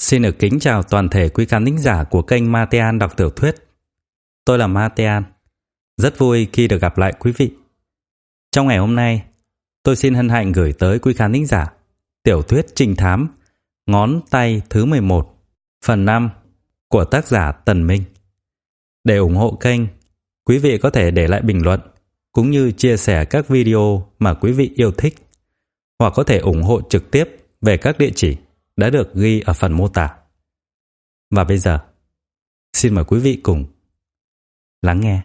Xin được kính chào toàn thể quý khán thính giả của kênh Matean đọc tiểu thuyết. Tôi là Matean, rất vui khi được gặp lại quý vị. Trong ngày hôm nay, tôi xin hân hạnh gửi tới quý khán thính giả tiểu thuyết trinh thám Ngón tay thứ 11, phần 5 của tác giả Tần Minh. Để ủng hộ kênh, quý vị có thể để lại bình luận cũng như chia sẻ các video mà quý vị yêu thích, hoặc có thể ủng hộ trực tiếp về các địa chỉ đã được ghi ở phần mô tả. Và bây giờ, xin mời quý vị cùng lắng nghe.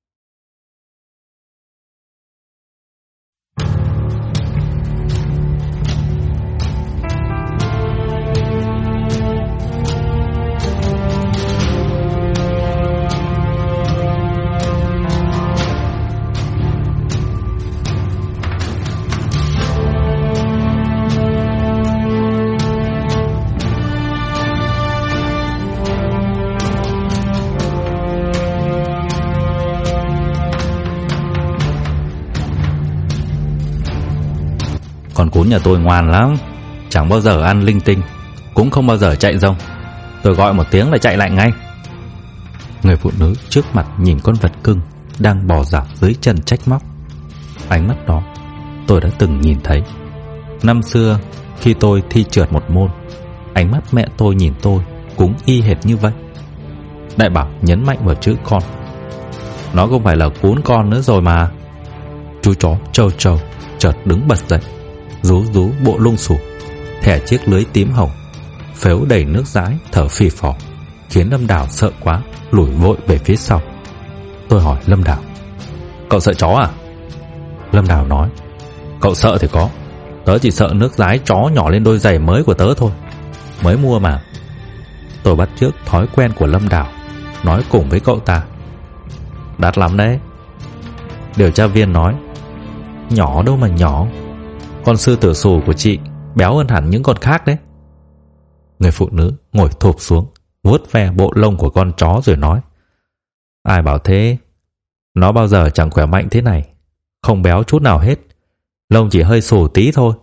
Con cún nhà tôi ngoan lắm, chẳng bao giờ ăn linh tinh, cũng không bao giờ chạy rông. Tôi gọi một tiếng là chạy lại ngay. Người phụ nữ trước mặt nhìn con vật cưng đang bò dạp dưới chân trách móc. Ánh mắt đó tôi đã từng nhìn thấy năm xưa khi tôi thi trượt một môn. Ánh mắt mẹ tôi nhìn tôi cũng y hệt như vậy. Đại bảo nhấn mạnh vào chữ con. Nó không phải là cún con nữa rồi mà. Chú chó Châu Châu chợt đứng bật dậy, rú rú bộ lông xù, thẻ chiếc lưới tím hồng, phếu đầy nước dãi, thở phì phò, khiến Lâm Đào sợ quá, lùi vội về phía sau. Tôi hỏi Lâm Đào: "Cậu sợ chó à?" Lâm Đào nói: "Cậu sợ thì có, tớ chỉ sợ nước dãi chó nhỏ lên đôi giày mới của tớ thôi, mới mua mà." Tôi bắt chước thói quen của Lâm Đào, nói cùng với cậu ta: "Đắt lắm đấy." Điều tra viên nói: "Nhỏ đâu mà nhỏ, con sư tử xù của chị béo hơn hẳn những con khác đấy." Người phụ nữ ngồi thụp xuống, vuốt ve bộ lông của con chó rồi nói: "Ai bảo thế, nó bao giờ chẳng khỏe mạnh thế này, không béo chút nào hết, lông chỉ hơi xù tí thôi."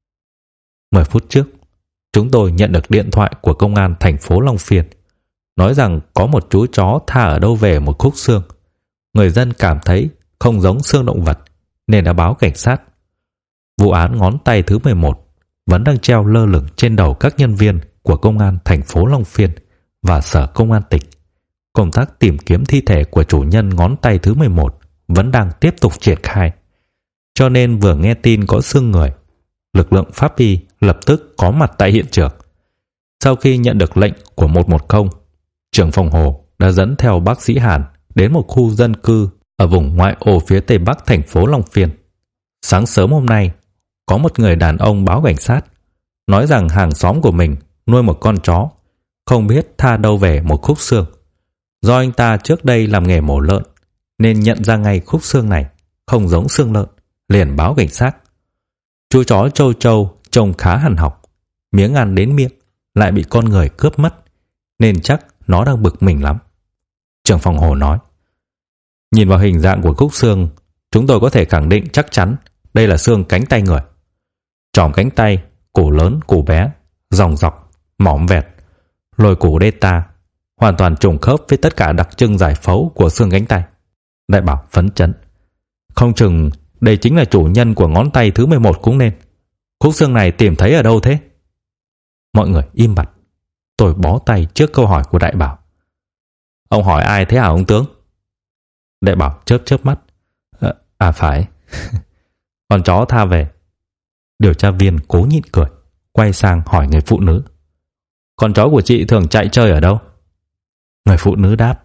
10 phút trước, chúng tôi nhận được điện thoại của công an thành phố Long Phiên, nói rằng có một chú chó tha ở đâu về một khúc xương. Người dân cảm thấy không giống xương động vật nên đã báo cảnh sát. Vụ án ngón tay thứ 11 vẫn đang treo lơ lửng trên đầu các nhân viên của công an thành phố Long Phiên và sở công an tỉnh. Công tác tìm kiếm thi thể của chủ nhân ngón tay thứ 11 vẫn đang tiếp tục triển khai. Cho nên vừa nghe tin có xương người, lực lượng pháp y lập tức có mặt tại hiện trường. Sau khi nhận được lệnh của 110, trưởng phòng Hồ đã dẫn theo bác sĩ Hàn đến một khu dân cư ở vùng ngoại ô phía tây bắc thành phố Long Phiên. Sáng sớm hôm nay, có một người đàn ông báo cảnh sát, nói rằng hàng xóm của mình nuôi một con chó, không biết tha đâu về một khúc xương. Do anh ta trước đây làm nghề mổ lợn, nên nhận ra ngay khúc xương này không giống xương lợn, liền báo cảnh sát. Chú chó Châu Châu trông khá hằn học, miếng ăn đến miệng lại bị con người cướp mất, nên chắc nó đang bực mình lắm. Trưởng phòng Hồ nói: "Nhìn vào hình dạng của khúc xương, chúng tôi có thể khẳng định chắc chắn đây là xương cánh tay người. Tròm cánh tay, cổ lớn, cổ bé, dòng dọc, mỏm vẹt, lồi cổ delta, hoàn toàn trùng khớp với tất cả đặc trưng giải phẫu của xương cánh tay." Đại bảo phấn chấn: "Không chừng đây chính là chủ nhân của ngón tay thứ 11 cũng nên. Khúc xương này tìm thấy ở đâu thế?" Mọi người im bặt. Tôi bó tay trước câu hỏi của đại bảo. "Ông hỏi ai thế hả ông tướng?" Đại bảo chớp chớp mắt: Phải. Con chó tha về." Điều tra viên cố nhịn cười, quay sang hỏi người phụ nữ: "Con chó của chị thường chạy chơi ở đâu?" Người phụ nữ đáp: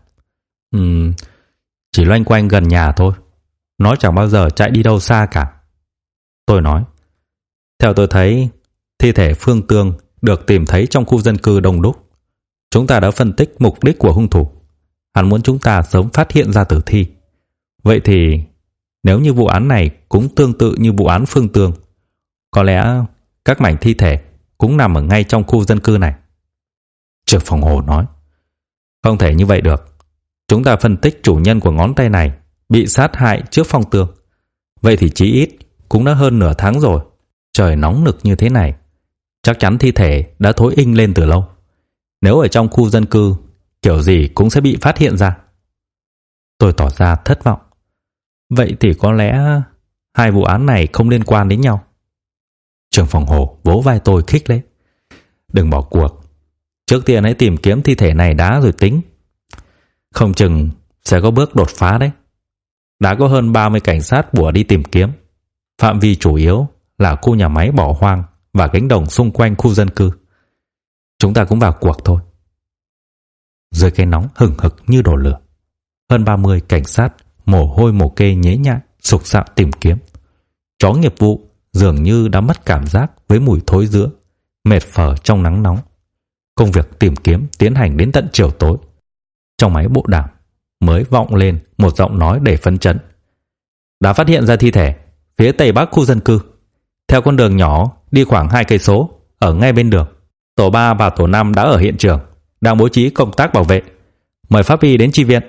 Chỉ loanh quanh gần nhà thôi, nó chẳng bao giờ chạy đi đâu xa cả." Tôi nói: "Theo tôi thấy, thi thể Phương Tương được tìm thấy trong khu dân cư đông đúc. Chúng ta đã phân tích mục đích của hung thủ. Hắn muốn chúng ta sớm phát hiện ra tử thi. Vậy thì nếu như vụ án này cũng tương tự như vụ án Phương Tương, có lẽ các mảnh thi thể cũng nằm ở ngay trong khu dân cư này." Trưởng phòng Hồ nói: "Không thể như vậy được. Chúng ta phân tích chủ nhân của ngón tay này bị sát hại trước Phong Tương. Vậy thì chí ít cũng đã hơn nửa tháng rồi. Trời nóng nực như thế này, chắc chắn thi thể đã thối inh lên từ lâu. Nếu ở trong khu dân cư, kiểu gì cũng sẽ bị phát hiện ra. Tôi tỏ ra thất vọng. Vậy thì có lẽ hai vụ án này không liên quan đến nhau. Trưởng phòng Hồ vỗ vai tôi khích lệ. Đừng bỏ cuộc. Trước tiên hãy tìm kiếm thi thể này đã rồi tính. Không chừng sẽ có bước đột phá đấy. Đã có hơn 30 cảnh sát bủa đi tìm kiếm. Phạm vi chủ yếu là khu nhà máy bỏ hoang và cánh đồng xung quanh khu dân cư. Chúng ta cũng vào cuộc thôi. Dưới cái nóng hừng hực như đổ lửa, hơn 30 cảnh sát mồ hôi mồ kê nhễ nhại sục sạo tìm kiếm. Chó nghiệp vụ dường như đã mất cảm giác với mùi thối rữa, mệt phờ trong nắng nóng. Công việc tìm kiếm tiến hành đến tận chiều tối. Trong máy bộ đàm mới vọng lên một giọng nói đầy phấn chấn. Đã phát hiện ra thi thể phía tây bắc khu dân cư, theo con đường nhỏ đi khoảng 2 cây số, ở ngay bên đường. Tổ 3 và tổ 5 đã ở hiện trường, đang bố trí công tác bảo vệ. Mời pháp y đến chi viện.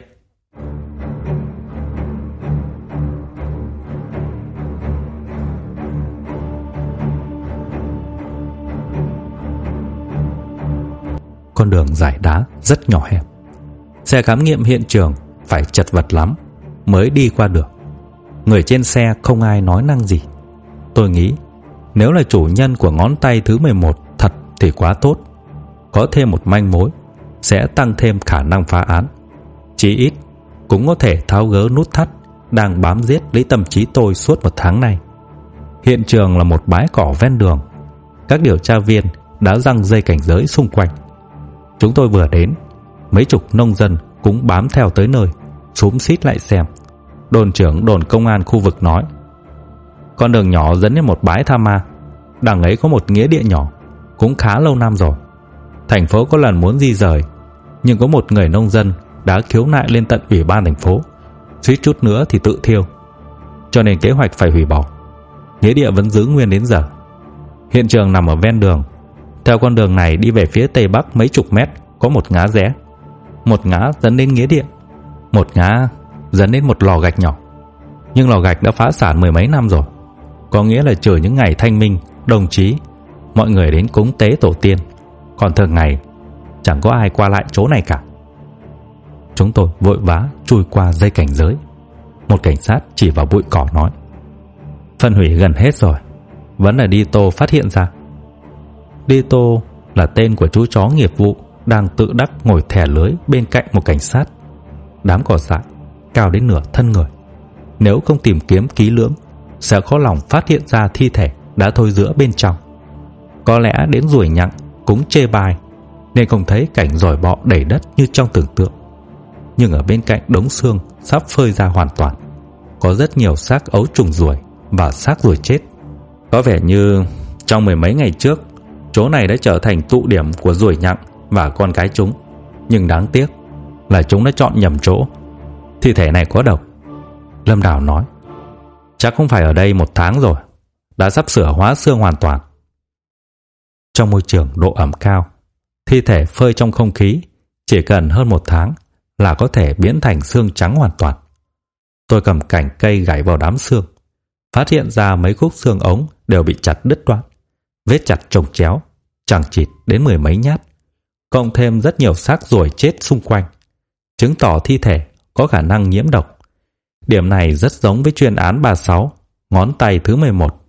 Con đường dải đá rất nhỏ hẹp. Xe khám nghiệm hiện trường phải chật vật lắm mới đi qua được. Người trên xe không ai nói năng gì. Tôi nghĩ nếu là chủ nhân của ngón tay thứ 11 thật thì quá tốt. Có thêm một manh mối sẽ tăng thêm khả năng phá án. Chí ít cũng có thể tháo gỡ nút thắt đang bám giết lấy tâm trí tôi suốt 1 tháng nay. Hiện trường là một bãi cỏ ven đường. Các điều tra viên đã giăng dây cảnh giới xung quanh. Chúng tôi vừa đến, mấy chục nông dân cũng bám theo tới nơi, xúm xít lại xem. Đồn trưởng đồn công an khu vực nói: con đường nhỏ dẫn đến một bãi tha ma. Đằng ấy có một nghĩa địa nhỏ, cũng khá lâu năm rồi. Thành phố có lần muốn di rời, nhưng có một người nông dân đã khiếu nại lên tận ủy ban thành phố, suýt chút nữa thì tự thiêu, cho nên kế hoạch phải hủy bỏ. Nghĩa địa vẫn giữ nguyên đến giờ. Hiện trường nằm ở ven đường. Theo con đường này đi về phía tây bắc mấy chục mét có một ngã rẽ. Một ngã dẫn đến nghĩa địa, một ngã dẫn đến một lò gạch nhỏ. Nhưng lò gạch đã phá sản 10 mấy năm rồi. Có nghĩa là trừ những ngày thanh minh, đồng chí, mọi người đến cúng tế tổ tiên, còn thường ngày chẳng có ai qua lại chỗ này cả. Chúng tôi vội vã chui qua dây cảnh giới. Một cảnh sát chỉ vào bụi cỏ nói: phân hủy gần hết rồi, vẫn là Dito phát hiện ra. Dito là tên của chú chó nghiệp vụ đang tự đắc ngồi thè lưới bên cạnh một cảnh sát. Đám cỏ dại cao đến nửa thân người, nếu không tìm kiếm kỹ lưỡng sẽ khó lòng phát hiện ra thi thể đã thôi rữa bên trong. Có lẽ đến ruồi nhặng cũng chê bai nên không thấy cảnh giỏi bọ đầy đất như trong tưởng tượng. Nhưng ở bên cạnh đống xương sắp phơi ra hoàn toàn, có rất nhiều xác ấu trùng ruồi và xác ruồi chết. Có vẻ như trong 10 mấy ngày trước, chỗ này đã trở thành tụ điểm của ruồi nhặng và con cái chúng. Nhưng đáng tiếc là chúng đã chọn nhầm chỗ. Thi thể này có độc, Lâm Đào nói. Chắc không phải ở đây 1 tháng rồi, đã sắp sửa hóa xương hoàn toàn. Trong môi trường độ ẩm cao, thi thể phơi trong không khí chỉ cần hơn 1 tháng là có thể biến thành xương trắng hoàn toàn. Tôi cầm cành cây gảy vào đám xương, phát hiện ra mấy khúc xương ống đều bị chặt đứt đoạn, vết chặt chồng chéo, chằng chịt đến 10 mấy nhát, cộng thêm rất nhiều xác ruồi chết xung quanh, chứng tỏ thi thể có khả năng nhiễm độc. Điểm này rất giống với chuyên án 36, ngón tay thứ 11.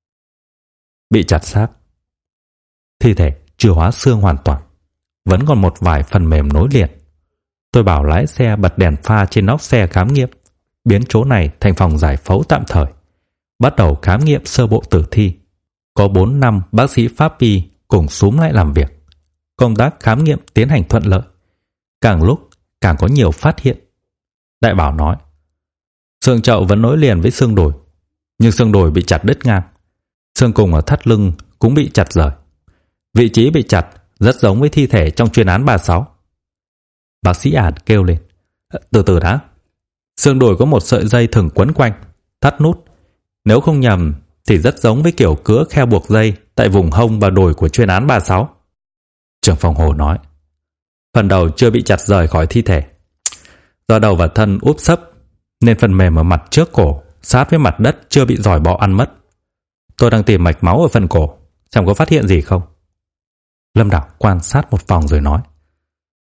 Bị chặt xác, thi thể chưa hóa xương hoàn toàn, vẫn còn một vài phần mềm nối liền. Tôi bảo lái xe bật đèn pha trên nóc xe khám nghiệm, biến chỗ này thành phòng giải phẫu tạm thời, bắt đầu khám nghiệm sơ bộ tử thi. Có 4-5 bác sĩ pháp y cùng xúm lại làm việc. Công tác khám nghiệm tiến hành thuận lợi, càng lúc càng có nhiều phát hiện. Đại bảo nói: xương chậu vẫn nối liền với xương đùi, nhưng xương đùi bị chặt đứt ngang. Xương cùng ở thắt lưng cũng bị chặt rời. Vị trí bị chặt rất giống với thi thể trong chuyên án 36. Bác sĩ Ản kêu lên: từ từ đã. Xương đùi có một sợi dây thừng quấn quanh, thắt nút. Nếu không nhầm thì rất giống với kiểu cứa khe buộc dây tại vùng hông và đùi của chuyên án 36. Trưởng phòng Hồ nói: phần đầu chưa bị chặt rời khỏi thi thể. Do đầu và thân úp sấp nên phần mềm ở mặt trước cổ sát với mặt đất chưa bị giỏi bọ ăn mất. Tôi đang tìm mạch máu ở phần cổ, xem có phát hiện gì không. Lâm Đào quan sát một vòng rồi nói: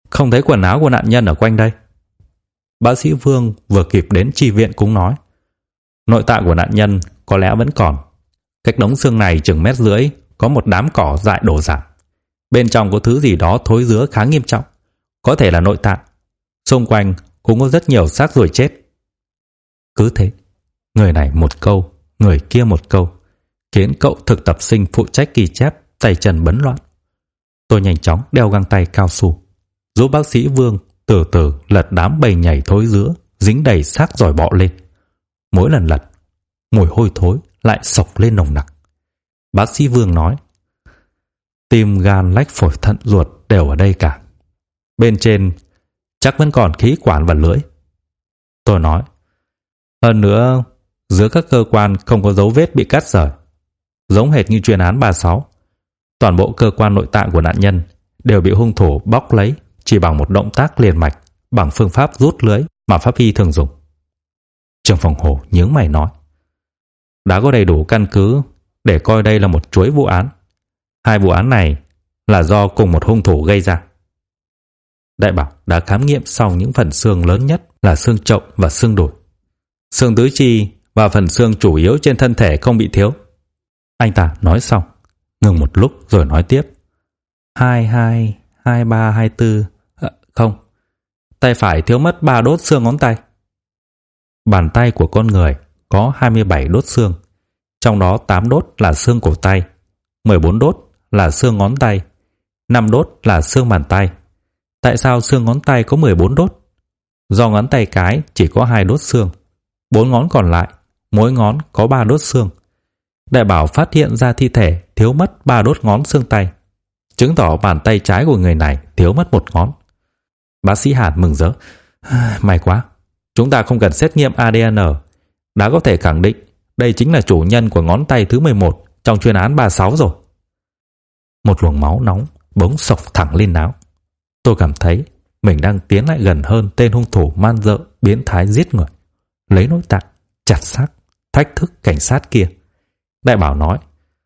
Không thấy quần áo của nạn nhân ở quanh đây. Bác sĩ Vương vừa kịp đến chi viện cũng nói, nội tạng của nạn nhân có lẽ vẫn còn. Cách đống xương này chừng 1,5 mét có một đám cỏ dại đổ rạp. Bên trong có thứ gì đó thối rữa khá nghiêm trọng, có thể là nội tạng. Xung quanh cũng có rất nhiều xác ruồi chết. Cứ thế, người này một câu, người kia một câu, khiến cậu thực tập sinh phụ trách ghi chép tay chân bấn loạn. Tôi nhanh chóng đeo găng tay cao su, giúp bác sĩ Vương từ từ lật đám bầy nhảy thối rữa dính đầy xác giỏi bọ lên. Mỗi lần lật, mùi hôi thối lại xộc lên nồng nặc. Bác sĩ Vương nói, tim, gan, lách, phổi, thận, ruột đều ở đây cả. Bên trên chắc vẫn còn khí quản và lưỡi. Tôi nói, hơn nữa, giữa các cơ quan không có dấu vết bị cắt rời, giống hệt như chuyên án 36. Toàn bộ cơ quan nội tạng của nạn nhân đều bị hung thủ bóc lấy chỉ bằng một động tác liền mạch bằng phương pháp rút lưới mà pháp y thường dùng. Trưởng phòng Hồ nhướng mày nói, đã có đầy đủ căn cứ để coi đây là một chuỗi vụ án. 2 vụ án này là do cùng một hung thủ gây ra. Đại Bảo đã khám nghiệm xong những phần xương lớn nhất là xương chậu và xương đùi. Xương tứ chi và phần xương chủ yếu trên thân thể không bị thiếu. Anh ta nói xong, ngừng một lúc rồi nói tiếp. 22, 23, 24... không, tay phải thiếu mất 3 đốt xương ngón tay. Bàn tay của con người có 27 đốt xương, trong đó 8 đốt là xương cổ tay, 14 đốt là xương ngón tay, 5 đốt là xương bàn tay. Tại sao xương ngón tay có 14 đốt? Do ngón tay cái chỉ có 2 đốt xương, 4 ngón còn lại, mỗi ngón có 3 đốt xương. Đại Bảo phát hiện ra thi thể thiếu mất 3 đốt ngón xương tay, chứng tỏ bàn tay trái của người này thiếu mất 1 ngón. Bác sĩ Hàn mừng rỡ. May quá, chúng ta không cần xét nghiệm ADN, đã có thể khẳng định đây chính là chủ nhân của ngón tay thứ 11 trong chuyên án 36 rồi. Một luồng máu nóng bỗng xộc thẳng lên não. Tôi cảm thấy mình đang tiến lại gần hơn tên hung thủ man dợ biến thái giết người, lấy nội tạng, chặt xác, thách thức cảnh sát kia. Đại Bảo nói,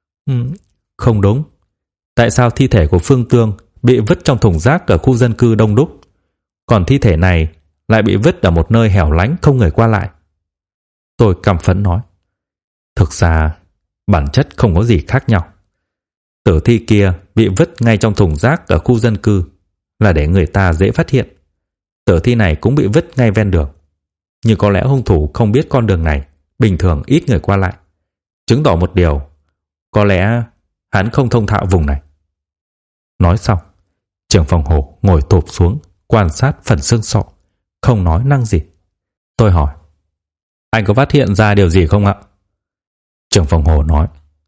không đúng. Tại sao thi thể của Phương Tương bị vứt trong thùng rác ở khu dân cư đông đúc, còn thi thể này lại bị vứt ở một nơi hẻo lánh không người qua lại? Tôi căm phẫn nói, thực ra bản chất không có gì khác nhau. Tử thi kia bị vứt ngay trong thùng rác ở khu dân cư là để người ta dễ phát hiện. Tử thi này cũng bị vứt ngay ven đường, nhưng có lẽ hung thủ không biết con đường này bình thường ít người qua lại, chứng tỏ một điều, có lẽ hắn không thông thạo vùng này. Nói xong, trưởng phòng Hồ ngồi tụp xuống quan sát phần xương sọ, không nói năng gì. Tôi hỏi, anh có phát hiện ra điều gì không ạ? Trưởng phòng Hồ nói,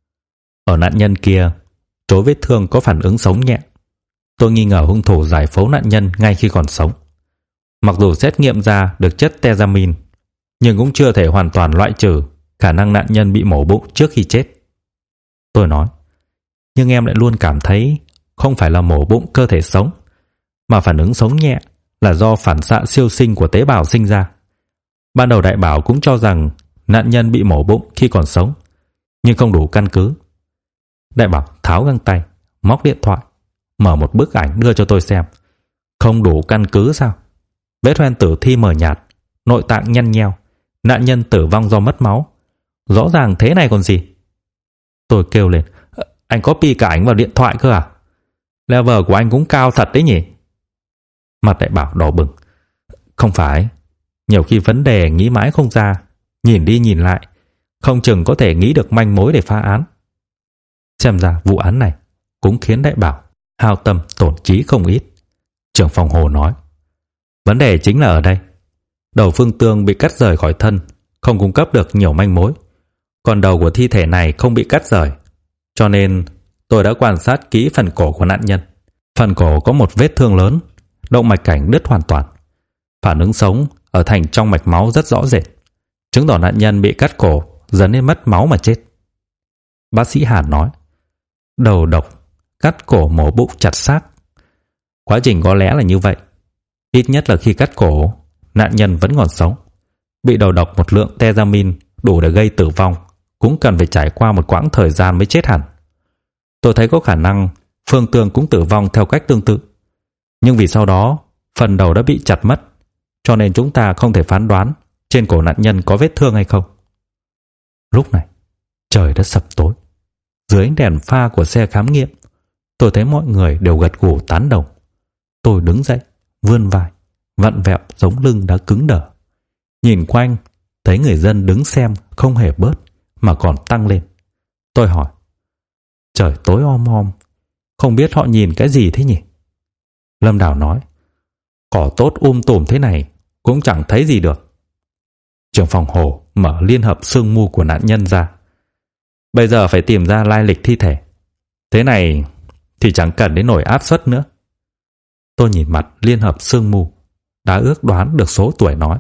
ở nạn nhân kia, chỗ vết thương có phản ứng sống nhẹ. Tôi nghi ngờ hung thủ giải phẫu nạn nhân ngay khi còn sống. Mặc dù xét nghiệm ra được chất tetramin, nhưng cũng chưa thể hoàn toàn loại trừ khả năng nạn nhân bị mổ bụng trước khi chết. Tôi nói, nhưng em lại luôn cảm thấy không phải là mổ bụng cơ thể sống, mà phản ứng sống nhẹ là do phản xạ siêu sinh của tế bào sinh ra. Ban đầu Đại Bảo cũng cho rằng nạn nhân bị mổ bụng khi còn sống, nhưng không đủ căn cứ. Đại Bảo tháo găng tay, móc điện thoại, mở một bức ảnh đưa cho tôi xem. Không đủ căn cứ sao? Vết hoen tử thi mờ nhạt, nội tạng nhăn nheo, nạn nhân tử vong do mất máu. Rõ ràng thế này còn gì? Tôi kêu lên, anh copy cả ảnh vào điện thoại cơ à? Level của anh cũng cao thật đấy nhỉ? Mặt Đại Bảo đỏ bừng. Không phải, nhiều khi vấn đề nghĩ mãi không ra, nhìn đi nhìn lại, không chừng có thể nghĩ được manh mối để phá án. Xem ra vụ án này cũng khiến Đại Bảo hao tâm tổn trí không ít. Trưởng phòng Hồ nói, vấn đề chính là ở đây. Đầu Phương Tương bị cắt rời khỏi thân, không cung cấp được nhiều manh mối, còn đầu của thi thể này không bị cắt rời, cho nên tôi đã quan sát kỹ phần cổ của nạn nhân. Phần cổ có một vết thương lớn, động mạch cảnh đứt hoàn toàn. Phản ứng sống ở thành trong mạch máu rất rõ rệt, chứng tỏ nạn nhân bị cắt cổ dẫn đến mất máu mà chết. Bác sĩ Hàn nói, đầu độc, cắt cổ, mổ bụng, chặt xác. Quá trình có lẽ là như vậy. Ít nhất là khi cắt cổ, nạn nhân vẫn còn sống. Bị đầu độc một lượng tetramin đủ để gây tử vong, cũng cần phải trải qua một quãng thời gian mới chết hẳn. Tôi thấy có khả năng Phương Tương cũng tử vong theo cách tương tự. Nhưng vì sau đó Phần đầu đã bị chặt mất, cho nên chúng ta không thể phán đoán trên cổ nạn nhân có vết thương hay không. Lúc này, trời đã sập tối. Dưới ánh đèn pha của xe khám nghiệm, tôi thấy mọi người đều gật gù tán đồng. Tôi đứng dậy, vươn vai, vặn vẹo sống lưng đã cứng đờ. Nhìn quanh, thấy người dân đứng xem không hề bớt mà còn tăng lên. Tôi hỏi, trời tối om om, không biết họ nhìn cái gì thế nhỉ? Lâm Đào nói, cỏ tốt tùm thế này cũng chẳng thấy gì được. Trưởng phòng Hồ mở liên hợp xương mu của nạn nhân ra. Bây giờ phải tìm ra lai lịch thi thể. Thế này thì chẳng cần đến nổi áp suất nữa. Tôi nhìn mặt liên hợp xương mu, đã ước đoán được số tuổi nói.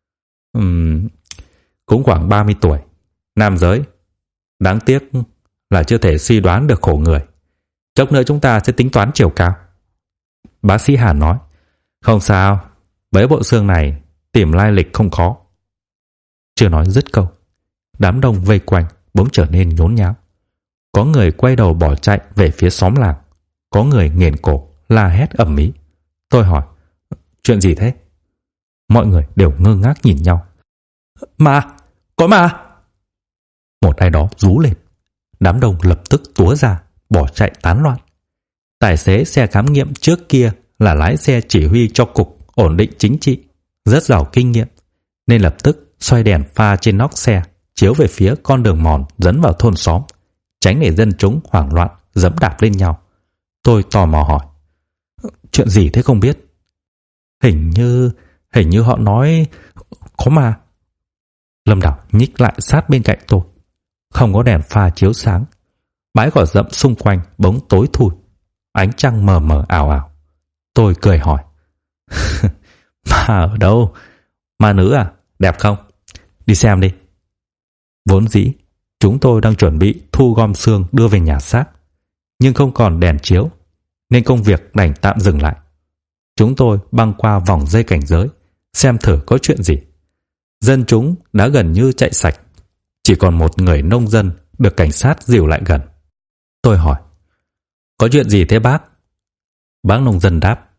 Cũng khoảng 30 tuổi, nam giới. Đáng tiếc là chưa thể suy đoán được khổ người. Chốc nữa chúng ta sẽ tính toán chiều cao. Bác sĩ Hàn nói, không sao, với bộ xương này tìm lai lịch không khó. Chưa nói dứt câu, đám đông vây quanh bỗng trở nên nhốn nháo. Có người quay đầu bỏ chạy về phía xóm làng, có người nghiền cổ la hét ầm ĩ. Tôi hỏi, chuyện gì thế? Mọi người đều ngơ ngác nhìn nhau. Có ma! Một ai đó rú lên. Đám đông lập tức túa ra, bỏ chạy tán loạn. Tài xế xe khám nghiệm trước kia là lái xe chỉ huy cho cục ổn định chính trị, rất giàu kinh nghiệm, nên lập tức xoay đèn pha trên nóc xe, chiếu về phía con đường mòn dẫn vào thôn xóm, tránh để dân chúng hoảng loạn giẫm đạp lên nhau. Tôi tò mò hỏi, chuyện gì thế không biết? Hình như họ nói có ma. Lâm Đào nhích lại sát bên cạnh tôi. Không có đèn pha chiếu sáng, bãi cỏ rậm xung quanh bỗng tối thui, ánh trăng mờ mờ ảo ảo. Tôi cười hỏi, ma ở đâu? Ma nữ à? Đẹp không? Đi xem đi. Vốn dĩ chúng tôi đang chuẩn bị thu gom xương đưa về nhà xác, nhưng không còn đèn chiếu nên công việc đành tạm dừng lại. Chúng tôi băng qua vòng dây cảnh giới, xem thử có chuyện gì. Dân chúng đã gần như chạy sạch, chỉ còn một người nông dân được cảnh sát dìu lại gần. Tôi hỏi, có chuyện gì thế bác? Bác nông dân đáp,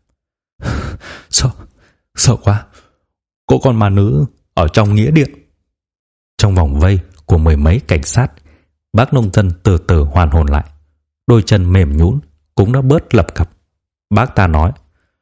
sợ quá, có con ma nữ ở trong nghĩa địa. Trong vòng vây của mười mấy cảnh sát, bác nông dân từ từ hoàn hồn lại, đôi chân mềm nhũn cũng đã bớt lập cập. Bác ta nói,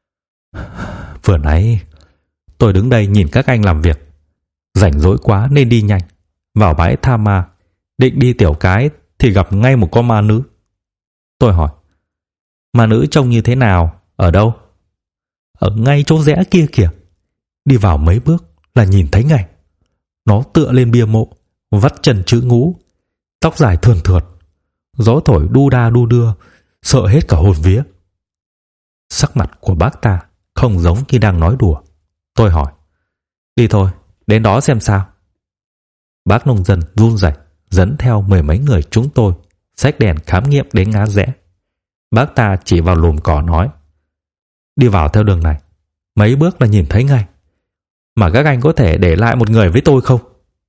vừa nãy tôi đứng đây nhìn các anh làm việc, rảnh rỗi quá nên đi nhanh vào bãi tha ma, định đi tiểu cái thì gặp ngay một con ma nữ. Tôi hỏi, ma nữ trông như thế nào, ở đâu? Ở ngay chỗ rẽ kia kìa, đi vào mấy bước là nhìn thấy ngay. Nó tựa lên bia mộ, vắt chân chữ ngũ, tóc dài thườn thượt, gió thổi đu đa đu đưa, sợ hết cả hồn vía. Sắc mặt của bác ta không giống như đang nói đùa. Tôi hỏi, đi thôi, đến đó xem sao. Bác nông dân run rẩy dẫn theo mười mấy người chúng tôi xách đèn khám nghiệm đến ngã rẽ. Bác ta chỉ vào lùm cỏ nói, đi vào theo đường này, mấy bước là nhìn thấy ngay. Mà các anh có thể để lại một người với tôi không?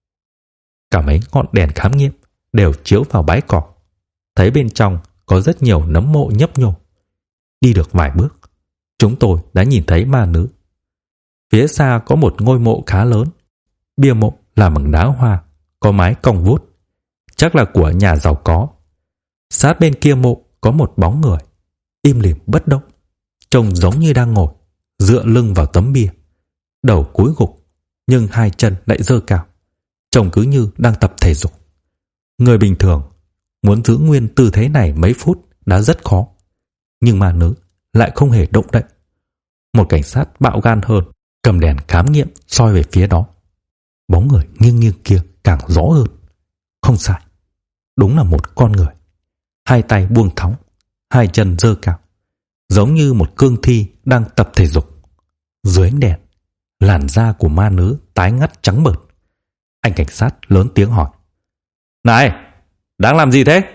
Cả mấy ngọn đèn khám nghiệm đều chiếu vào bãi cỏ. Thấy bên trong có rất nhiều nấm mộ nhấp nhô. Đi được vài bước, chúng tôi đã nhìn thấy ma nữ. Phía xa có một ngôi mộ khá lớn. Bia mộ làm bằng đá hoa, có mái cong vuốt, chắc là của nhà giàu có. Sát bên kia mộ có một bóng người, im lìm bất động, trông giống như đang ngồi, dựa lưng vào tấm bia, đầu cúi gục, nhưng hai chân lại giơ cao, trông cứ như đang tập thể dục. Người bình thường muốn giữ nguyên tư thế này mấy phút đã rất khó, nhưng ma nữ lại không hề động đậy. Một cảnh sát bạo gan hơn cầm đèn khám nghiệm soi về phía đó. Bóng người nghiêng nghiêng kia càng rõ hơn. Không sai, đúng là một con người. Hai tay buông thõng, hai chân giơ cao, giống như một cương thi đang tập thể dục. Dưới ánh đèn, làn da của ma nữ tái ngắt trắng bợt. Anh cảnh sát lớn tiếng hỏi, này, đang làm gì thế?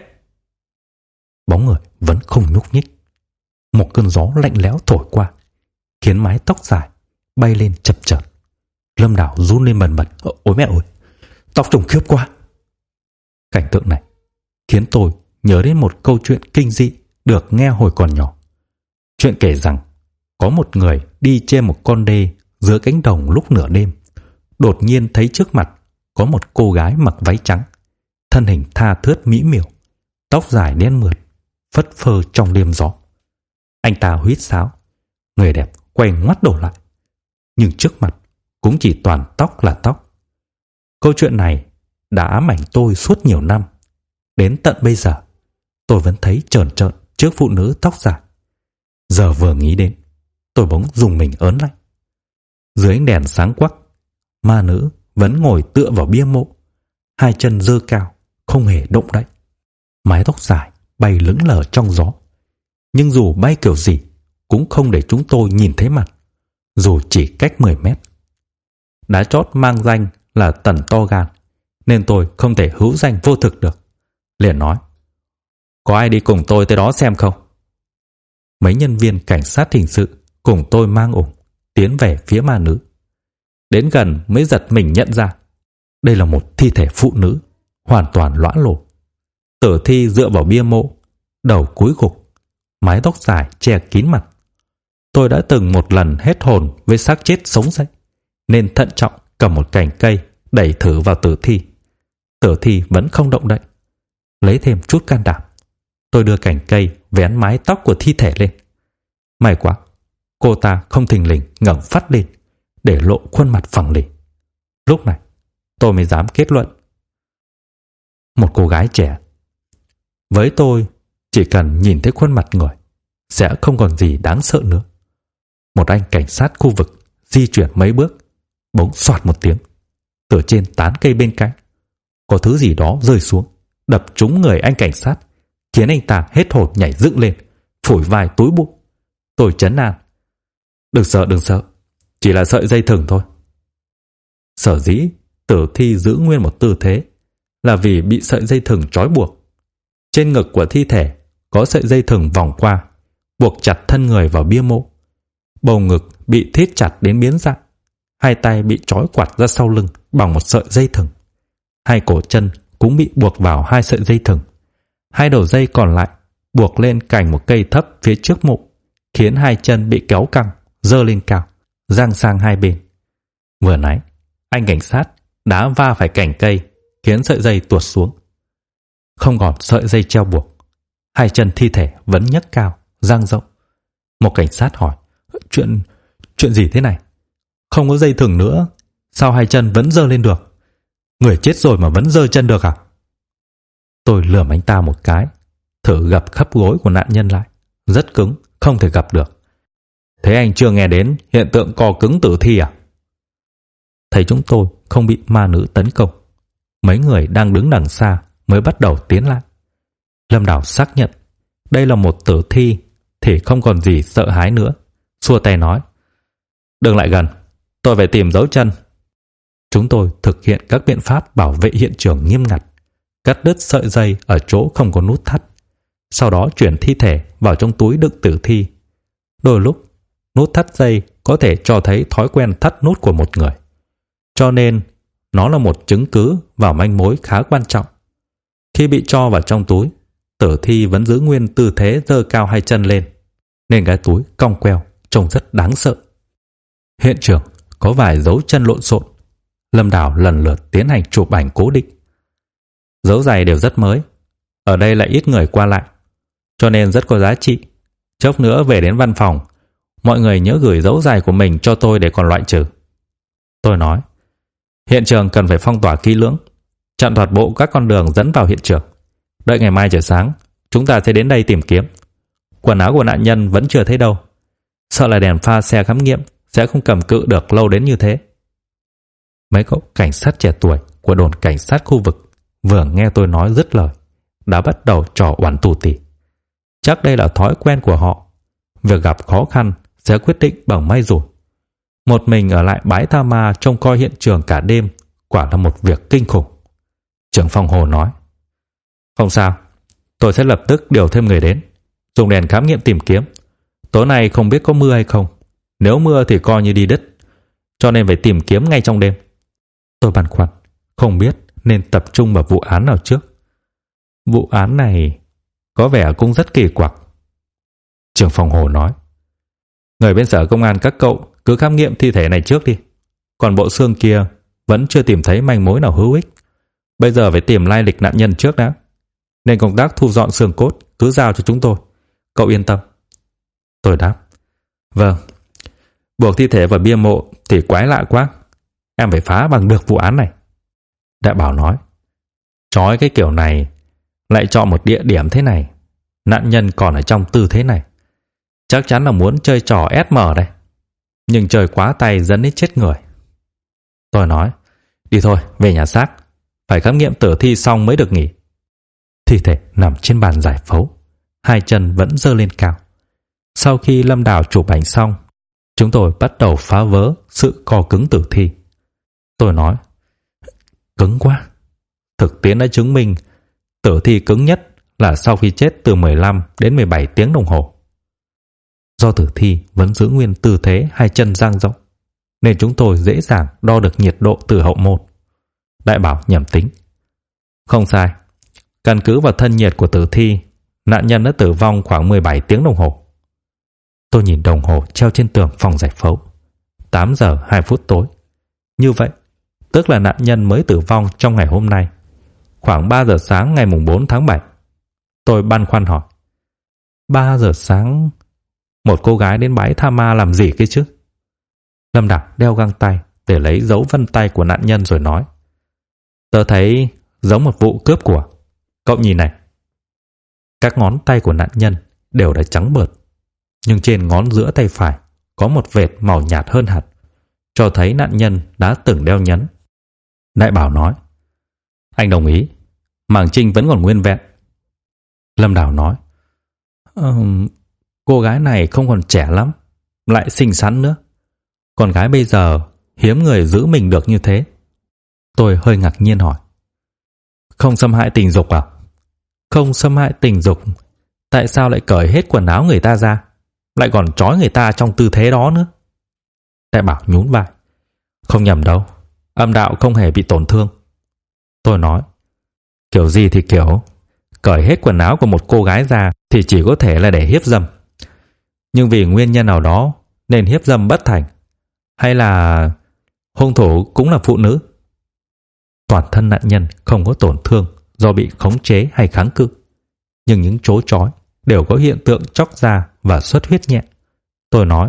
Bóng người vẫn không nhúc nhích. Một cơn gió lạnh lẽo thổi qua, khiến mái tóc dài bay lên chập chờn. Lâm Đào run lên bần bật, ôi mẹ ơi, tóc trông khiếp quá. Cảnh tượng này khiến tôi nhớ đến một câu chuyện kinh dị được nghe hồi còn nhỏ. Chuyện kể rằng có một người đi trên một con đê giữa cánh đồng lúc nửa đêm. Đột nhiên thấy trước mặt có một cô gái mặc váy trắng, thân hình tha thướt mỹ miều, tóc dài đen mượt, phất phơ trong đêm gió. Anh ta huýt sáo, người đẹp quay ngoắt đầu lại, nhưng trước mặt cũng chỉ toàn tóc là tóc. Câu chuyện này đã ám ảnh tôi suốt nhiều năm. Đến tận bây giờ, tôi vẫn thấy trờn trợn trước phụ nữ tóc dài. Giờ vừa nghĩ đến, tôi bỗng dùng mình ớn lạnh. Dưới ánh đèn sáng quắc, ma nữ vẫn ngồi tựa vào bia mộ, hai chân giơ cao, không hề động đậy. Mái tóc dài bay lững lờ trong gió, nhưng dù bay kiểu gì cũng không để chúng tôi nhìn thấy mặt, dù chỉ cách 10 mét. Đá chót mang danh là Tần to gan, nên tôi không thể hữu danh vô thực được. Liền nói: có ai đi cùng tôi tới đó xem không? Mấy nhân viên cảnh sát hình sự cùng tôi mang ủng tiến về phía ma nữ. Đến gần mới giật mình nhận ra đây là một thi thể phụ nữ, hoàn toàn lõa lồ. Tử thi dựa vào bia mộ, đầu cúi gục, mái tóc dài che kín mặt. Tôi đã từng một lần hết hồn với xác chết sống dậy, nên thận trọng cầm một cành cây đẩy thử vào tử thi. Tử thi vẫn không động đậy. Lấy thêm chút can đảm, tôi đưa cành cây vén mái tóc của thi thể lên. May quá, cô ta không thình lình ngẩng phát lên để lộ khuôn mặt phẳng lì. Lúc này tôi mới dám kết luận: một cô gái trẻ. Với tôi, chỉ cần nhìn thấy khuôn mặt người sẽ không còn gì đáng sợ nữa. Một anh cảnh sát khu vực di chuyển mấy bước, bỗng xoạt một tiếng, từ trên tán cây bên cạnh có thứ gì đó rơi xuống, đập trúng người anh cảnh sát, khiến anh ta hết hồn nhảy dựng lên, phủi vai túi bụi. Tôi trấn an: đừng sợ, chỉ là sợi dây thừng thôi. Sở dĩ tử thi giữ nguyên một tư thế là vì bị sợi dây thừng trói buộc. Trên ngực của thi thể có sợi dây thừng vòng qua, buộc chặt thân người vào bia mộ. Bầu ngực bị thít chặt đến biến dạng, hai tay bị trói quặt ra sau lưng bằng một sợi dây thừng. Hai cổ chân cũng bị buộc vào hai sợi dây thừng. Hai đầu dây còn lại buộc lên cành một cây thấp phía trước mộ, khiến hai chân bị kéo căng, giơ lên cao, giang sang hai bên. Vừa nãy, anh cảnh sát đã va phải cành cây, khiến sợi dây tuột xuống. Không còn sợi dây treo buộc, hai chân thi thể vẫn nhấc cao, dang rộng. Một cảnh sát hỏi: Chuyện gì thế này? Không có dây thừng nữa, sao hai chân vẫn giơ lên được? Người chết rồi mà vẫn giơ chân được à? Tôi lườm anh ta một cái, thử gập khắp gối của nạn nhân lại, rất cứng, không thể gập được. Thế anh chưa nghe đến hiện tượng co cứng tử thi à? Thấy chúng tôi không bị ma nữ tấn công, mấy người đang đứng đằng xa mới bắt đầu tiến lại. Lâm Đào xác nhận đây là một tử thi thì không còn gì sợ hãi nữa, xua tay nói: đừng lại gần, tôi phải tìm dấu chân. Chúng tôi thực hiện các biện pháp bảo vệ hiện trường nghiêm ngặt, cắt đứt sợi dây ở chỗ không có nút thắt, sau đó chuyển thi thể vào trong túi đựng tử thi. Đôi lúc, nút thắt dây có thể cho thấy thói quen thắt nút của một người, cho nên nó là một chứng cứ vào manh mối khá quan trọng. Khi bị cho vào trong túi, tử thi vẫn giữ nguyên tư thế giơ cao hai chân lên, nên cái túi cong queo, trông rất đáng sợ. Hiện trường có vài dấu chân lộn xộn. Lâm Đào lần lượt tiến hành chụp ảnh cố định. Dấu giày đều rất mới, ở đây lại ít người qua lại, cho nên rất có giá trị. Chốc nữa về đến văn phòng, mọi người nhớ gửi dấu giày của mình cho tôi để còn loại trừ. Tôi nói: hiện trường cần phải phong tỏa kỹ lưỡng, chặn toàn bộ các con đường dẫn vào hiện trường. Đợi ngày mai trời sáng, chúng ta sẽ đến đây tìm kiếm. Quần áo của nạn nhân vẫn chưa thấy đâu, sợ là đèn pha xe khám nghiệm sẽ không cầm cự được lâu đến như thế. Mấy cậu cảnh sát trẻ tuổi của đồn cảnh sát khu vực vừa nghe tôi nói dứt lời đã bắt đầu trò oằn tù tì. Chắc đây là thói quen của họ. Việc gặp khó khăn sẽ quyết định bằng may rủi. Một mình ở lại bãi tha ma trông coi hiện trường cả đêm quả là một việc kinh khủng. Trưởng phòng Hồ nói: không sao, tôi sẽ lập tức điều thêm người đến, dùng đèn khám nghiệm tìm kiếm. Tối nay không biết có mưa hay không, nếu mưa thì coi như đi đứt, cho nên phải tìm kiếm ngay trong đêm. Tôi băn khoăn, không biết nên tập trung vào vụ án nào trước. Vụ án này có vẻ cũng rất kỳ quặc. Trưởng phòng Hồ nói: Người bên sở công an các cậu cứ khám nghiệm thi thể này trước đi. Còn bộ xương kia vẫn chưa tìm thấy manh mối nào hữu ích. Bây giờ phải tìm lai lịch nạn nhân trước đã. Nên công tác thu dọn xương cốt cứ giao cho chúng tôi. Cậu yên tâm. Tôi đáp. Vâng. Buộc thi thể vào bia mộ thì quái lạ quá. Em phải phá bằng được vụ án này. Đại Bảo nói. Chói cái kiểu này, lại chọn một địa điểm thế này, nạn nhân còn ở trong tư thế này, chắc chắn là muốn chơi trò SM đây. Nhưng chơi quá tay dẫn đến chết người. Tôi nói. Đi thôi, về nhà xác. Phải khám nghiệm tử thi xong mới được nghỉ. Thi thể nằm trên bàn giải phẫu, hai chân vẫn giơ lên cao. Sau khi Lâm Đào chụp ảnh xong, chúng tôi bắt đầu phá vỡ sự co cứng tử thi. Tôi nói. Cứng quá. Thực tiễn đã chứng minh tử thi cứng nhất là sau khi chết từ 15 đến 17 tiếng đồng hồ. Do tử thi vẫn giữ nguyên tư thế hai chân dang rộng, nên chúng tôi dễ dàng đo được nhiệt độ từ hậu môn. Đại Bảo nhẩm tính. Không sai. Căn cứ vào thân nhiệt của tử thi, nạn nhân đã tử vong khoảng 17 tiếng đồng hồ. Tôi nhìn đồng hồ treo trên tường phòng giải phẫu. 8 giờ 2 phút tối. Như vậy, tức là nạn nhân mới tử vong trong ngày hôm nay, khoảng 3 giờ sáng ngày mùng 4 tháng 7. Tôi băn khoăn hỏi. 3 giờ sáng, một cô gái đến bãi tha ma làm gì kia chứ? Lâm Đào đeo găng tay để lấy dấu vân tay của nạn nhân rồi nói. Tớ thấy giống một vụ cướp của. Cậu nhìn này. Các ngón tay của nạn nhân đều đã trắng bợt, nhưng trên ngón giữa tay phải có một vệt màu nhạt hơn hẳn, cho thấy nạn nhân đã từng đeo nhẫn. Đại Bảo nói. Anh đồng ý. Màng trinh vẫn còn nguyên vẹn. Lâm Đào nói. Cô gái này không còn trẻ lắm, lại xinh xắn nữa. Con gái bây giờ hiếm người giữ mình được như thế. Tôi hơi ngạc nhiên hỏi. Không xâm hại tình dục à? Không xâm hại tình dục, tại sao lại cởi hết quần áo người ta ra, lại còn trói người ta trong tư thế đó nữa? Đại Bảo nhún vai. Không nhầm đâu, âm đạo không hề bị tổn thương. Tôi nói. Kiểu gì thì kiểu, cởi hết quần áo của một cô gái ra thì chỉ có thể là để hiếp dâm. Nhưng vì nguyên nhân nào đó nên hiếp dâm bất thành, hay là hung thủ cũng là phụ nữ? Toàn thân nạn nhân không có tổn thương do bị khống chế hay kháng cự, nhưng những chỗ trói đều có hiện tượng chóc da và xuất huyết nhẹ. Tôi nói.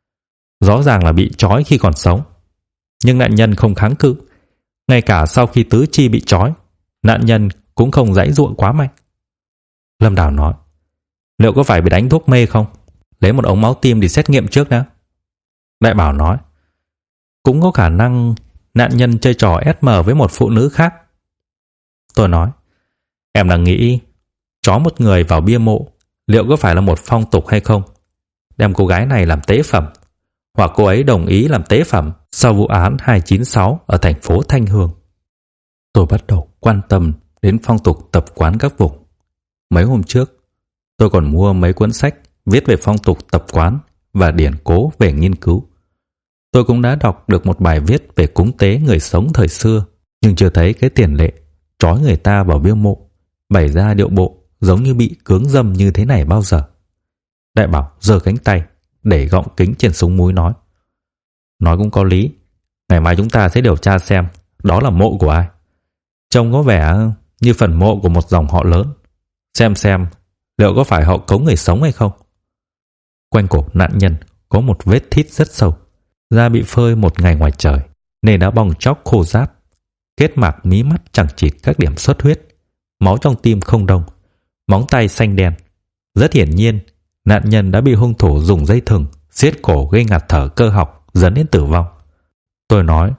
Rõ ràng là bị trói khi còn sống, nhưng nạn nhân không kháng cự. Ngay cả sau khi tứ chi bị trói, nạn nhân cũng không giãy giụa quá mạnh. Lâm Đào nói. Liệu có phải bị đánh thuốc mê không? Lấy một ống máu tim đi xét nghiệm trước đã. Đại Bảo nói. Cũng có khả năng nạn nhân chơi trò SM với một phụ nữ khác. Tôi nói. Em đang nghĩ trói một người vào bia mộ liệu có phải là một phong tục hay không? Đem cô gái này làm tế phẩm, hoặc cô ấy đồng ý làm tế phẩm sau vụ án 296 ở thành phố Thanh Hương. Tôi bắt đầu quan tâm đến phong tục tập quán các vùng. Mấy hôm trước, tôi còn mua mấy cuốn sách viết về phong tục tập quán và điển cố về nghiên cứu. Tôi cũng đã đọc được một bài viết về cúng tế người sống thời xưa, nhưng chưa thấy cái tiền lệ trói người ta vào bia mộ, bày ra điệu bộ giống như bị cưỡng dâm như thế này bao giờ. Đại Bảo giơ cánh tay để gọng kính trên sống mũi nói. Nói cũng có lý. Ngày mai chúng ta sẽ điều tra xem đó là mộ của ai. Trông có vẻ như phần mộ của một dòng họ lớn. Xem liệu có phải họ cống người sống hay không. Quanh cổ nạn nhân có một vết thít rất sâu. Da bị phơi một ngày ngoài trời nên đã bong tróc khô ráp. Kết mạc mí mắt chẳng chịt các điểm xuất huyết. Máu trong tim không đông. Móng tay xanh đen. Rất hiển nhiên nạn nhân đã bị hung thủ dùng dây thừng siết cổ gây ngạt thở cơ học dẫn đến tử vong. Tôi nói.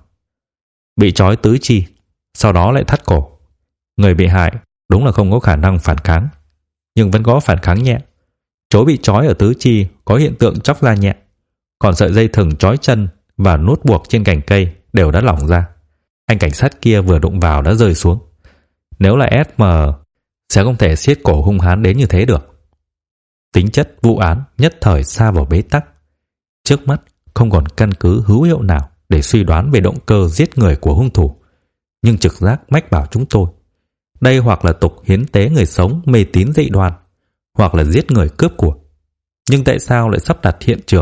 Bị trói tứ chi, sau đó lại thắt cổ. Người bị hại đúng là không có khả năng phản kháng, nhưng vẫn có phản kháng nhẹ. Chỗ bị trói ở tứ chi có hiện tượng chóc da nhẹ, còn sợi dây thừng trói chân và nút buộc trên cành cây đều đã lỏng ra. Anh cảnh sát kia vừa đụng vào đã rơi xuống. Nếu là SM sẽ không thể siết cổ hung hãn đến như thế được. Tính chất vụ án nhất thời sa vào bế tắc. Trước mắt không còn căn cứ hữu hiệu nào để suy đoán về động cơ giết người của hung thủ, nhưng trực giác mách bảo chúng tôi đây hoặc là tục hiến tế người sống mê tín dị đoan, hoặc là giết người cướp của. Nhưng tại sao lại sắp đặt hiện trường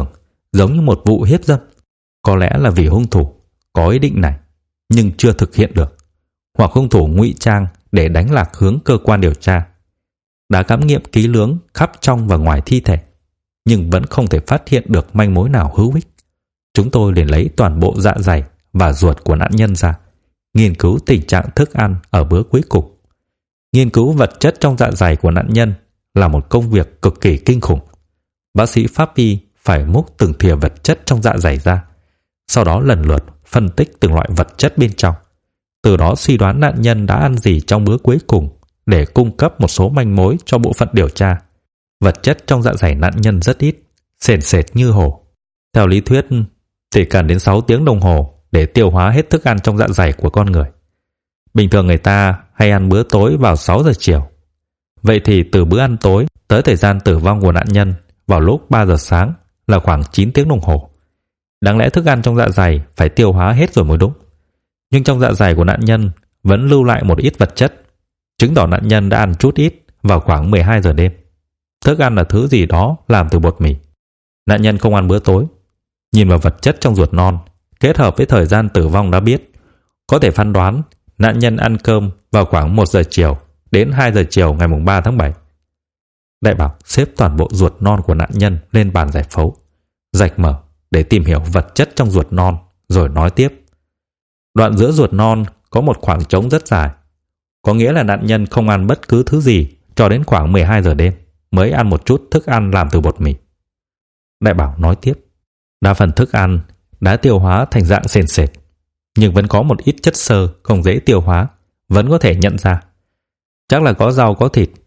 giống như một vụ hiếp dâm. Có lẽ là vì hung thủ có ý định này nhưng chưa thực hiện được, hoặc hung thủ ngụy trang để đánh lạc hướng cơ quan điều tra. Đã khám nghiệm kỹ lưỡng khắp trong và ngoài thi thể, nhưng vẫn không thể phát hiện được manh mối nào hữu ích. Chúng tôi liền lấy toàn bộ dạ dày và ruột của nạn nhân ra, nghiên cứu tình trạng thức ăn ở bữa cuối cùng. Nghiên cứu vật chất trong dạ dày của nạn nhân là một công việc cực kỳ kinh khủng. Bác sĩ pháp y phải múc từng thìa vật chất trong dạ dày ra, sau đó lần lượt phân tích từng loại vật chất bên trong, từ đó suy đoán nạn nhân đã ăn gì trong bữa cuối cùng để cung cấp một số manh mối cho bộ phận điều tra. Vật chất trong dạ dày nạn nhân rất ít, sền sệt như hồ. Theo lý thuyết, chỉ cần đến 6 tiếng đồng hồ để tiêu hóa hết thức ăn trong dạ dày của con người. Bình thường người ta hay ăn bữa tối vào 6 giờ chiều. Vậy thì từ bữa ăn tối tới thời gian tử vong của nạn nhân vào lúc 3 giờ sáng là khoảng 9 tiếng đồng hồ. Đáng lẽ thức ăn trong dạ dày phải tiêu hóa hết rồi mới đúng. Nhưng trong dạ dày của nạn nhân vẫn lưu lại một ít vật chất, chứng tỏ nạn nhân đã ăn chút ít vào khoảng 12 giờ đêm. Thức ăn là thứ gì đó làm từ bột mì. Nạn nhân không ăn bữa tối. Nhìn vào vật chất trong ruột non, kết hợp với thời gian tử vong đã biết, có thể phán đoán nạn nhân ăn cơm vào khoảng 1 giờ chiều đến 2 giờ chiều ngày 3 tháng 7. Đại bảo xếp toàn bộ ruột non của nạn nhân lên bàn giải phẫu, rạch mở để tìm hiểu vật chất trong ruột non, rồi nói tiếp. Đoạn giữa ruột non có một khoảng trống rất dài, có nghĩa là nạn nhân không ăn bất cứ thứ gì cho đến khoảng 12 giờ đêm mới ăn một chút thức ăn làm từ bột mì. Đại bảo nói tiếp. Đa phần thức ăn đã tiêu hóa thành dạng sền sệt, nhưng vẫn có một ít chất xơ không dễ tiêu hóa, vẫn có thể nhận ra. Chắc là có rau có thịt,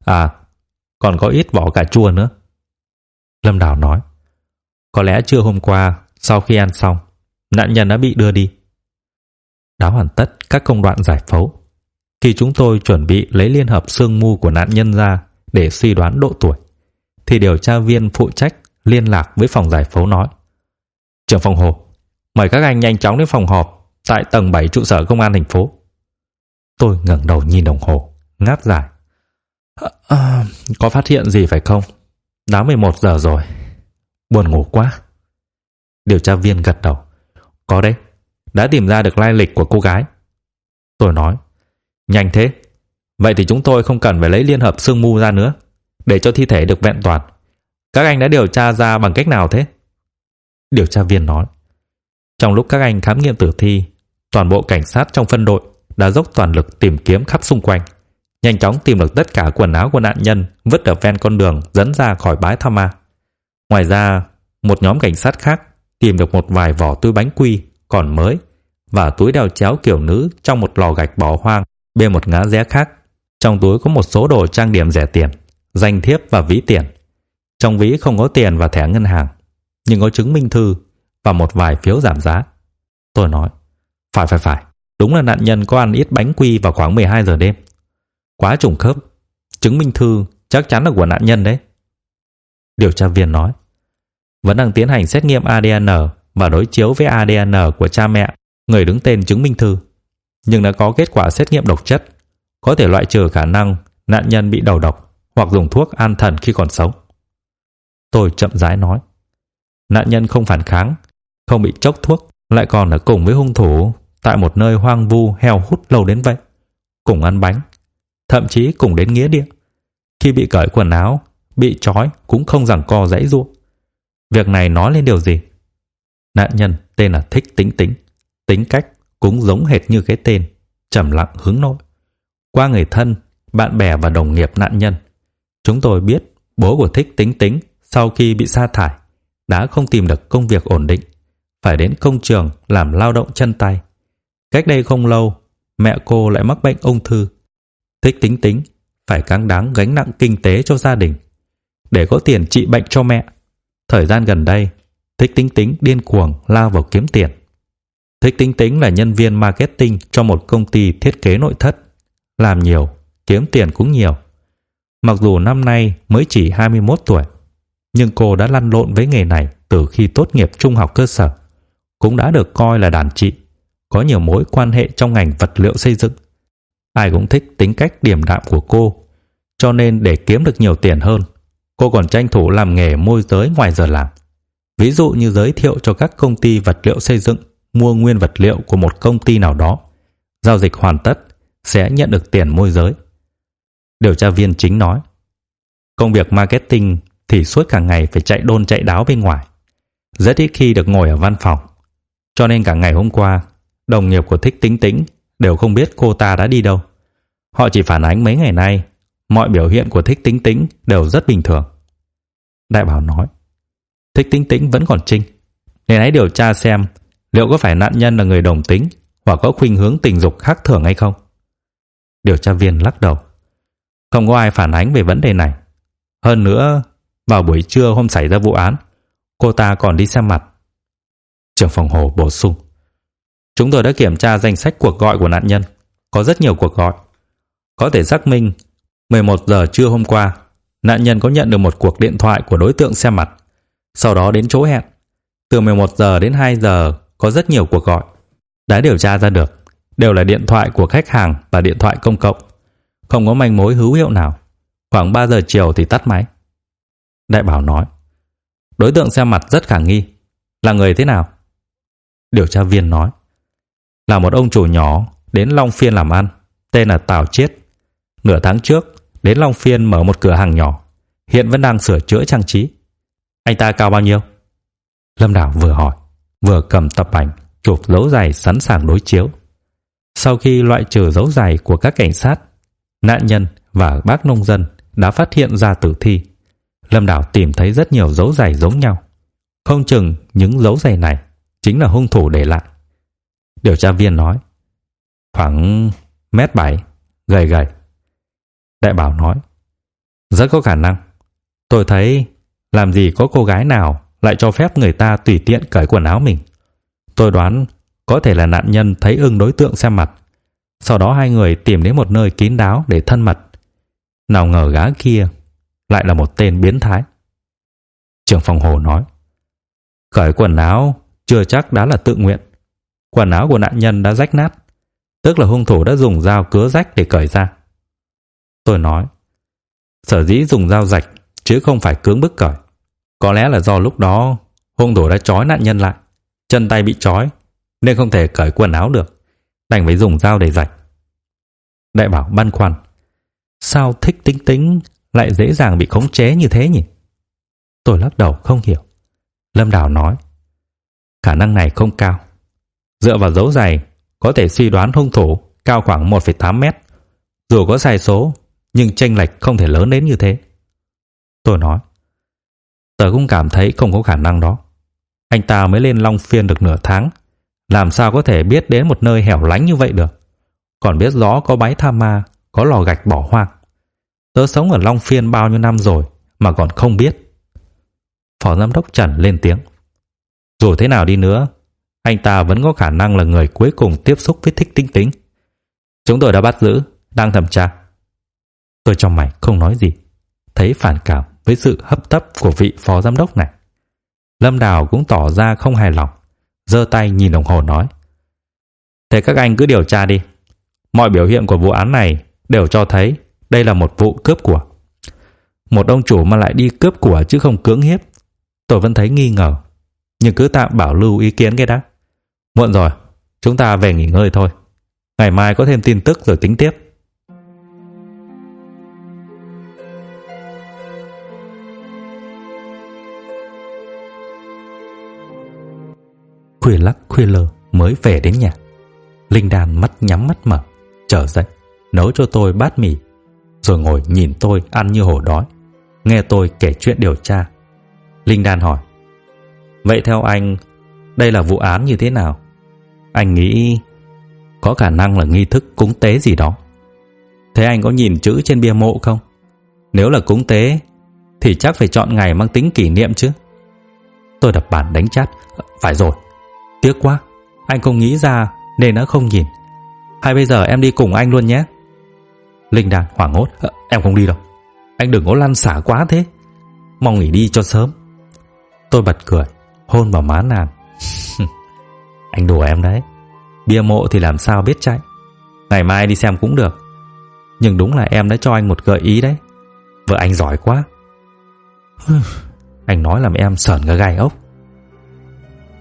còn có ít vỏ cà chua nữa. Lâm Đào nói. Có lẽ trưa hôm qua, sau khi ăn xong, nạn nhân đã bị đưa đi. Đã hoàn tất các công đoạn giải phẫu. Khi chúng tôi chuẩn bị lấy liên hợp xương mu của nạn nhân ra để suy đoán độ tuổi, thì điều tra viên phụ trách liên lạc với phòng giải phẫu nói. Trưởng phòng Hồ, mời các anh nhanh chóng đến phòng họp tại tầng 7 trụ sở công an thành phố. Tôi ngẩng đầu nhìn đồng hồ, ngáp dài. Có phát hiện gì phải không? Đã 11 giờ rồi. Buồn ngủ quá. Điều tra viên gật đầu. Có đấy, đã tìm ra được lai lịch của cô gái. Tôi nói. Nhanh thế. Vậy thì chúng tôi không cần phải lấy liên hợp xương mu ra nữa, để cho thi thể được vẹn toàn. Các anh đã điều tra ra bằng cách nào thế? Điều tra viên nói. Trong lúc các anh khám nghiệm tử thi, toàn bộ cảnh sát trong phân đội đã dốc toàn lực tìm kiếm khắp xung quanh, nhanh chóng tìm được tất cả quần áo của nạn nhân vứt ở ven con đường dẫn ra khỏi bãi tha ma. Ngoài ra, một nhóm cảnh sát khác tìm được một vài vỏ túi bánh quy còn mới và túi đeo chéo kiểu nữ trong một lò gạch bỏ hoang bên một ngã rẽ khác. Trong túi có một số đồ trang điểm rẻ tiền, danh thiếp và ví tiền. Trong ví không có tiền và thẻ ngân hàng, nhưng có chứng minh thư và một vài phiếu giảm giá. Tôi nói. Phải. Đúng là nạn nhân có ăn ít bánh quy vào khoảng 12 giờ đêm. Quá trùng khớp. Chứng minh thư chắc chắn là của nạn nhân đấy. Điều tra viên nói. Vẫn đang tiến hành xét nghiệm ADN và đối chiếu với ADN của cha mẹ người đứng tên chứng minh thư, nhưng đã có kết quả xét nghiệm độc chất, có thể loại trừ khả năng nạn nhân bị đầu độc hoặc dùng thuốc an thần khi còn sống. Tôi chậm rãi nói. Nạn nhân không phản kháng, không bị chốc thuốc, lại còn ở cùng với hung thủ tại một nơi hoang vu heo hút lâu đến vậy, cùng ăn bánh, thậm chí cùng đến nghĩa địa. Khi bị cởi quần áo, bị trói cũng không giằng co giãy giụa. Việc này nói lên điều gì? Nạn nhân tên là Thích Tính Tính, tính cách cũng giống hệt như cái tên, trầm lặng hướng nội. Qua người thân, bạn bè và đồng nghiệp nạn nhân, chúng tôi biết bố của Thích Tính Tính sau khi bị sa thải đã không tìm được công việc ổn định, phải đến công trường làm lao động chân tay. Cách đây không lâu, mẹ cô lại mắc bệnh ung thư. Thích Tính Tính phải cáng đáng gánh nặng kinh tế cho gia đình để có tiền trị bệnh cho mẹ. Thời gian gần đây, Thích Tính Tính điên cuồng lao vào kiếm tiền. Thích Tính Tính là nhân viên marketing cho một công ty thiết kế nội thất, làm nhiều, kiếm tiền cũng nhiều. Mặc dù năm nay mới chỉ 21 tuổi, nhưng cô đã lăn lộn với nghề này từ khi tốt nghiệp trung học cơ sở, cũng đã được coi là đàn chị, có nhiều mối quan hệ trong ngành vật liệu xây dựng. Ai cũng thích tính cách điềm đạm của cô, cho nên để kiếm được nhiều tiền hơn, cô còn tranh thủ làm nghề môi giới ngoài giờ làm. Ví dụ như giới thiệu cho các công ty vật liệu xây dựng mua nguyên vật liệu của một công ty nào đó, giao dịch hoàn tất sẽ nhận được tiền môi giới. Điều tra viên chính nói, công việc marketing thì suốt cả ngày phải chạy đôn chạy đáo bên ngoài, rất ít khi được ngồi ở văn phòng. Cho nên cả ngày hôm qua, đồng nghiệp của Thích Tĩnh Tĩnh đều không biết cô ta đã đi đâu. Họ chỉ phản ánh mấy ngày nay, mọi biểu hiện của Thích Tĩnh Tĩnh đều rất bình thường. Đại Bảo nói, Thích Tĩnh Tĩnh vẫn còn trinh, nên hãy điều tra xem liệu có phải nạn nhân là người đồng tính hoặc có khuynh hướng tình dục khác thường hay không. Điều tra viên lắc đầu, không có ai phản ánh về vấn đề này. Hơn nữa, vào buổi trưa hôm xảy ra vụ án, cô ta còn đi xem mặt. Trưởng phòng Hồ bổ sung, chúng tôi đã kiểm tra danh sách cuộc gọi của nạn nhân, có rất nhiều cuộc gọi. Có thể xác minh 11 giờ trưa hôm qua, nạn nhân có nhận được một cuộc điện thoại của đối tượng xem mặt, sau đó đến chỗ hẹn. Từ 11 giờ đến 2 giờ có rất nhiều cuộc gọi. Đã điều tra ra được, đều là điện thoại của khách hàng và điện thoại công cộng. Không có manh mối hữu hiệu nào. Khoảng 3 giờ chiều thì tắt máy. Đại Bảo nói, đối tượng xem mặt rất khả nghi. Là người thế nào? Điều tra viên nói, là một ông chủ nhỏ đến Long Phiên làm ăn, tên là Tào Chiết. Nửa tháng trước đến Long Phiên mở một cửa hàng nhỏ, hiện vẫn đang sửa chữa trang trí. Anh ta cao bao nhiêu? Lâm Đảo vừa hỏi, vừa cầm tập ảnh chụp dấu giày sẵn sàng đối chiếu. Sau khi loại trừ dấu giày của các cảnh sát, nạn nhân và bác nông dân đã phát hiện ra tử thi. Lâm Đảo tìm thấy rất nhiều dấu giày giống nhau. Không chừng những dấu giày này chính là hung thủ để lại. Điều tra viên nói, khoảng 1m7, gầy gầy. Đại Bảo nói, rất có khả năng. Tôi thấy làm gì có cô gái nào lại cho phép người ta tùy tiện cởi quần áo mình. Tôi đoán có thể là nạn nhân thấy ưng đối tượng xem mặt, sau đó hai người tìm đến một nơi kín đáo để thân mật. Nào ngờ gã kia lại là một tên biến thái. Trưởng phòng Hồ nói, cởi quần áo chưa chắc đã là tự nguyện. Quần áo của nạn nhân đã rách nát, tức là hung thủ đã dùng dao cứa rách để cởi ra. Tôi nói, sở dĩ dùng dao rạch chứ không phải cưỡng bức cởi. Có lẽ là do lúc đó hung thủ đã trói nạn nhân lại, chân tay bị trói nên không thể cởi quần áo được, đành phải dùng dao để rạch. Đại Bảo băn khoăn, sao Thích Tĩnh Tĩnh lại dễ dàng bị khống chế như thế nhỉ? Tôi lắc đầu không hiểu. Lâm Đảo nói, khả năng này không cao. Dựa vào dấu giày, có thể suy đoán hung thủ cao khoảng 1,8 mét. Dù có sai số, nhưng chênh lệch không thể lớn đến như thế. Tôi nói, tớ cũng cảm thấy không có khả năng đó. Anh ta mới lên Long Phiên được nửa tháng, làm sao có thể biết đến một nơi hẻo lánh như vậy được? Còn biết rõ có bãi tha ma, có lò gạch bỏ hoang. Tớ sống ở Long Phiên bao nhiêu năm rồi mà còn không biết. Phó giám đốc Trần lên tiếng, dù thế nào đi nữa, anh ta vẫn có khả năng là người cuối cùng tiếp xúc với Thích Tĩnh Tĩnh. Chúng tôi đã bắt giữ, đang thẩm tra. Tôi trong mày không nói gì, thấy phản cảm với sự hấp tấp của vị phó giám đốc này. Lâm Đào cũng tỏ ra không hài lòng, giơ tay nhìn đồng hồ nói, thế các anh cứ điều tra đi. Mọi biểu hiện của vụ án này đều cho thấy đây là một vụ cướp của. Một ông chủ mà lại đi cướp của chứ không cưỡng hiếp, tôi vẫn thấy nghi ngờ. Nhưng cứ tạm bảo lưu ý kiến cái đã. Muộn rồi, chúng ta về nghỉ ngơi thôi. Ngày mai có thêm tin tức rồi tính tiếp. Khuya lắc khuya lơ mới về đến nhà. Linh Đan mắt nhắm mắt mở, trở dậy, nấu cho tôi bát mì, rồi ngồi nhìn tôi ăn như hổ đói, nghe tôi kể chuyện điều tra. Linh Đan hỏi, vậy theo anh, đây là vụ án như thế nào? Anh nghĩ có khả năng là nghi thức cúng tế gì đó. Thế anh có nhìn chữ trên bia mộ không? Nếu là cúng tế thì chắc phải chọn ngày mang tính kỷ niệm chứ. Tôi đập bàn đánh chát, phải rồi, tiếc quá, anh không nghĩ ra nên đã không nhìn. Hay bây giờ em đi cùng anh luôn nhé. Linh Đan hoảng hốt, em không đi đâu. Anh đừng có lăn xả quá thế, mong nghỉ đi cho sớm. Tôi bật cười, hôn vào má nàng. Anh đùa em đấy. Bia mộ thì làm sao biết chạy. Ngày mai đi xem cũng được. Nhưng đúng là em đã cho anh một gợi ý đấy. Vợ anh giỏi quá. Anh nói làm em sởn cả gai ốc.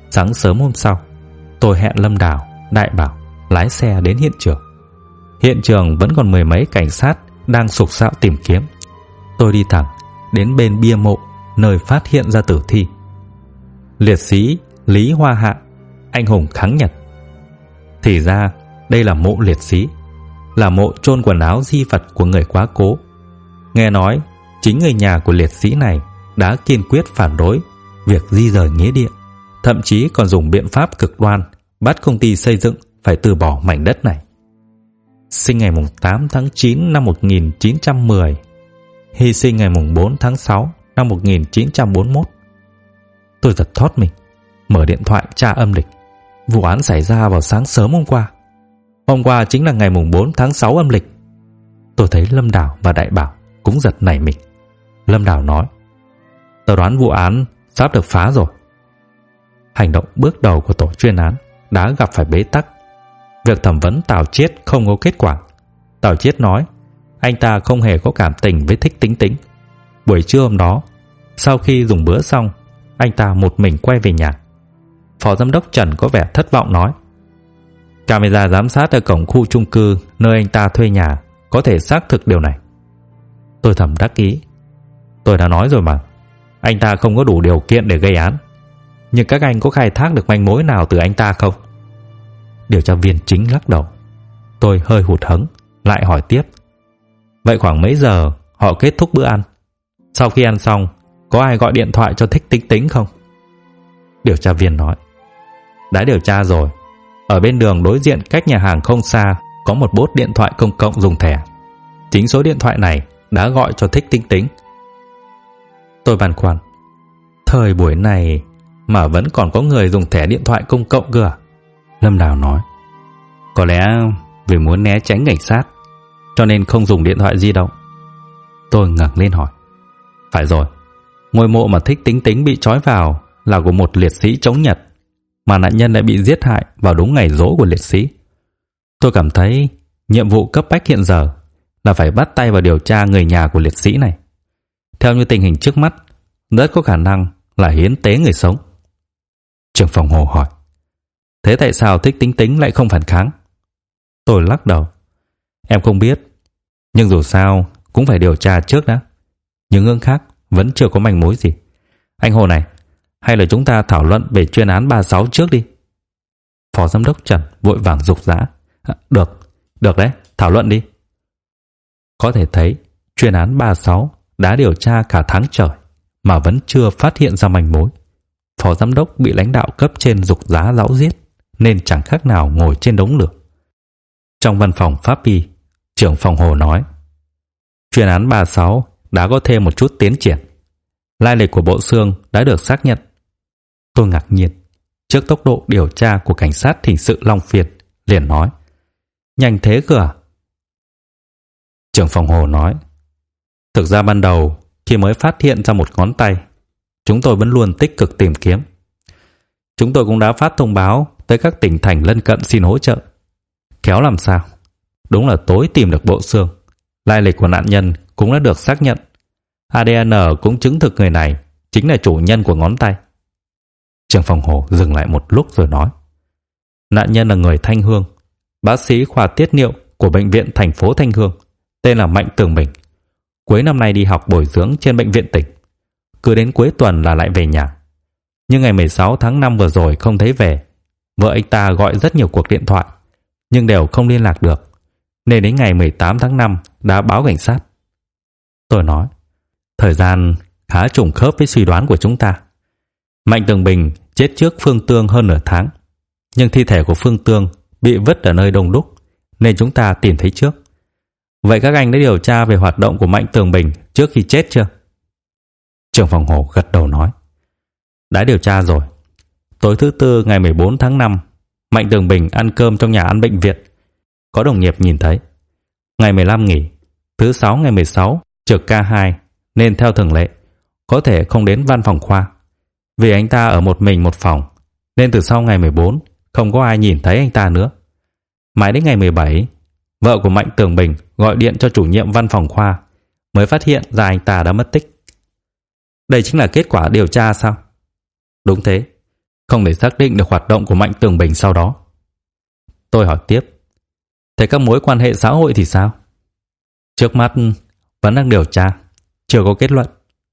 Sáng sớm hôm sau, tôi hẹn Lâm Đào, Đại Bảo lái xe đến hiện trường. Hiện trường vẫn còn mười mấy cảnh sát đang sục sạo tìm kiếm. Tôi đi thẳng đến bên bia mộ nơi phát hiện ra tử thi. Liệt sĩ Lý Hoa Hạ, anh hùng kháng Nhật. Thì ra đây là mộ liệt sĩ, là mộ chôn quần áo di vật của người quá cố. Nghe nói chính người nhà của liệt sĩ này đã kiên quyết phản đối việc di rời nghĩa địa, thậm chí còn dùng biện pháp cực đoan bắt công ty xây dựng phải từ bỏ mảnh đất này. Sinh ngày 8 tháng 9 năm 1910, hy sinh ngày 4 tháng 6 năm 1941. Tôi giật thót mình, mở điện thoại tra âm lịch. Vụ án xảy ra vào sáng sớm hôm qua. Hôm qua chính là ngày 4 tháng 6 âm lịch. Tôi thấy Lâm Đào và Đại Bảo cũng giật nảy mình. Lâm Đào nói: "Tao đoán vụ án sắp được phá rồi." Hành động bước đầu của tổ chuyên án đã gặp phải bế tắc. Việc thẩm vấn Tào Chiết không có kết quả. Tào Chiết nói anh ta không hề có cảm tình với Thích Tĩnh Tĩnh. Buổi trưa hôm đó, sau khi dùng bữa xong, anh ta một mình quay về nhà. Phó giám đốc Trần có vẻ thất vọng nói: "Camera giám sát ở cổng khu chung cư nơi anh ta thuê nhà có thể xác thực điều này." Tôi thầm đắc ý. Tôi đã nói rồi mà, anh ta không có đủ điều kiện để gây án. Nhưng các anh có khai thác được manh mối nào từ anh ta không? Điều tra viên chính lắc đầu. Tôi hơi hụt hẫng, lại hỏi tiếp: "Vậy khoảng mấy giờ họ kết thúc bữa ăn? Sau khi ăn xong, có ai gọi điện thoại cho Thích Tĩnh Tĩnh không?" Điều tra viên nói: "Đã điều tra rồi. Ở bên đường đối diện cách nhà hàng không xa có một bốt điện thoại công cộng dùng thẻ. Chính số điện thoại này đã gọi cho Thích Tĩnh Tĩnh." Tôi băn khoăn. Thời buổi này mà vẫn còn có người dùng thẻ điện thoại công cộng cơ à? Lâm Đào nói: "Có lẽ vì muốn né tránh cảnh sát, cho nên không dùng điện thoại di động." Tôi ngẩng lên hỏi: "Phải rồi, ngôi mộ mà Thích Tĩnh Tĩnh bị trói vào là của một liệt sĩ chống Nhật, mà nạn nhân lại bị giết hại vào đúng ngày giỗ của liệt sĩ. Tôi cảm thấy nhiệm vụ cấp bách hiện giờ là phải bắt tay vào điều tra người nhà của liệt sĩ này. Theo như tình hình trước mắt, rất có khả năng là hiến tế người sống." Trưởng phòng Hồ hỏi: "Thế tại sao Thích Tĩnh Tĩnh lại không phản kháng?" Tôi lắc đầu: "Em không biết, nhưng dù sao cũng phải điều tra trước đã. Những hướng khác vẫn chưa có manh mối gì. Anh Hồ này, hay là chúng ta thảo luận về chuyên án 36 trước đi." Phó giám đốc Trần vội vàng giục giã: Được đấy, thảo luận đi." Có thể thấy chuyên án 36 đã điều tra cả tháng trời mà vẫn chưa phát hiện ra manh mối. Phó giám đốc bị lãnh đạo cấp trên giục giá giãu giết, nên chẳng khác nào ngồi trên đống lửa. Trong văn phòng pháp y, trưởng phòng Hồ nói: "Chuyên án 36 đã có thêm một chút tiến triển. Lai lịch của bộ xương đã được xác nhận." Tôi ngạc nhiên trước tốc độ điều tra của cảnh sát hình sự Long Phiên, liền nói: "Nhanh thế cơ à?" Trưởng phòng Hồ nói: "Thực ra ban đầu khi mới phát hiện ra một ngón tay, chúng tôi vẫn luôn tích cực tìm kiếm. Chúng tôi cũng đã phát thông báo tới các tỉnh thành lân cận xin hỗ trợ. Khéo làm sao, đúng là tối tìm được bộ xương. Lai lịch của nạn nhân cũng đã được xác nhận. ADN cũng chứng thực người này chính là chủ nhân của ngón tay." Trưởng phòng Hồ dừng lại một lúc rồi nói: "Nạn nhân là người Thanh Hương, bác sĩ khoa tiết niệu của bệnh viện thành phố Thanh Hương, tên là Mạnh Tường Bình. Cuối năm nay đi học bồi dưỡng trên bệnh viện tỉnh. Cứ đến cuối tuần là lại về nhà. Nhưng ngày 16 tháng 5 vừa rồi không thấy về. Vợ anh ta gọi rất nhiều cuộc điện thoại, nhưng đều không liên lạc được, nên đến ngày 18 tháng 5 đã báo cảnh sát." Tôi nói: "Thời gian khá trùng khớp với suy đoán của chúng ta. Mạnh Tường Bình chết trước Phương Tương hơn nửa tháng, nhưng thi thể của Phương Tương bị vứt ở nơi đông đúc, nên chúng ta tìm thấy trước. Vậy các anh đã điều tra về hoạt động của Mạnh Tường Bình trước khi chết chưa?" Trưởng phòng Hồ gật đầu nói: "Đã điều tra rồi. Tối thứ Tư ngày 14 tháng 5, Mạnh Tường Bình ăn cơm trong nhà ăn bệnh viện. Có đồng nghiệp nhìn thấy. Ngày 15 nghỉ, thứ Sáu ngày 16 trực ca 2, nên theo thường lệ có thể không đến văn phòng khoa. Vì anh ta ở một mình một phòng, nên từ sau ngày 14 không có ai nhìn thấy anh ta nữa. Mãi đến ngày 17, vợ của Mạnh Tường Bình gọi điện cho chủ nhiệm văn phòng khoa, mới phát hiện ra anh ta đã mất tích." "Đây chính là kết quả điều tra sao?" "Đúng thế. không thể xác định được hoạt động của Mạnh Tường Bình sau đó. Tôi hỏi tiếp, thế các mối quan hệ xã hội thì sao? Trước mắt vẫn đang điều tra, chưa có kết luận.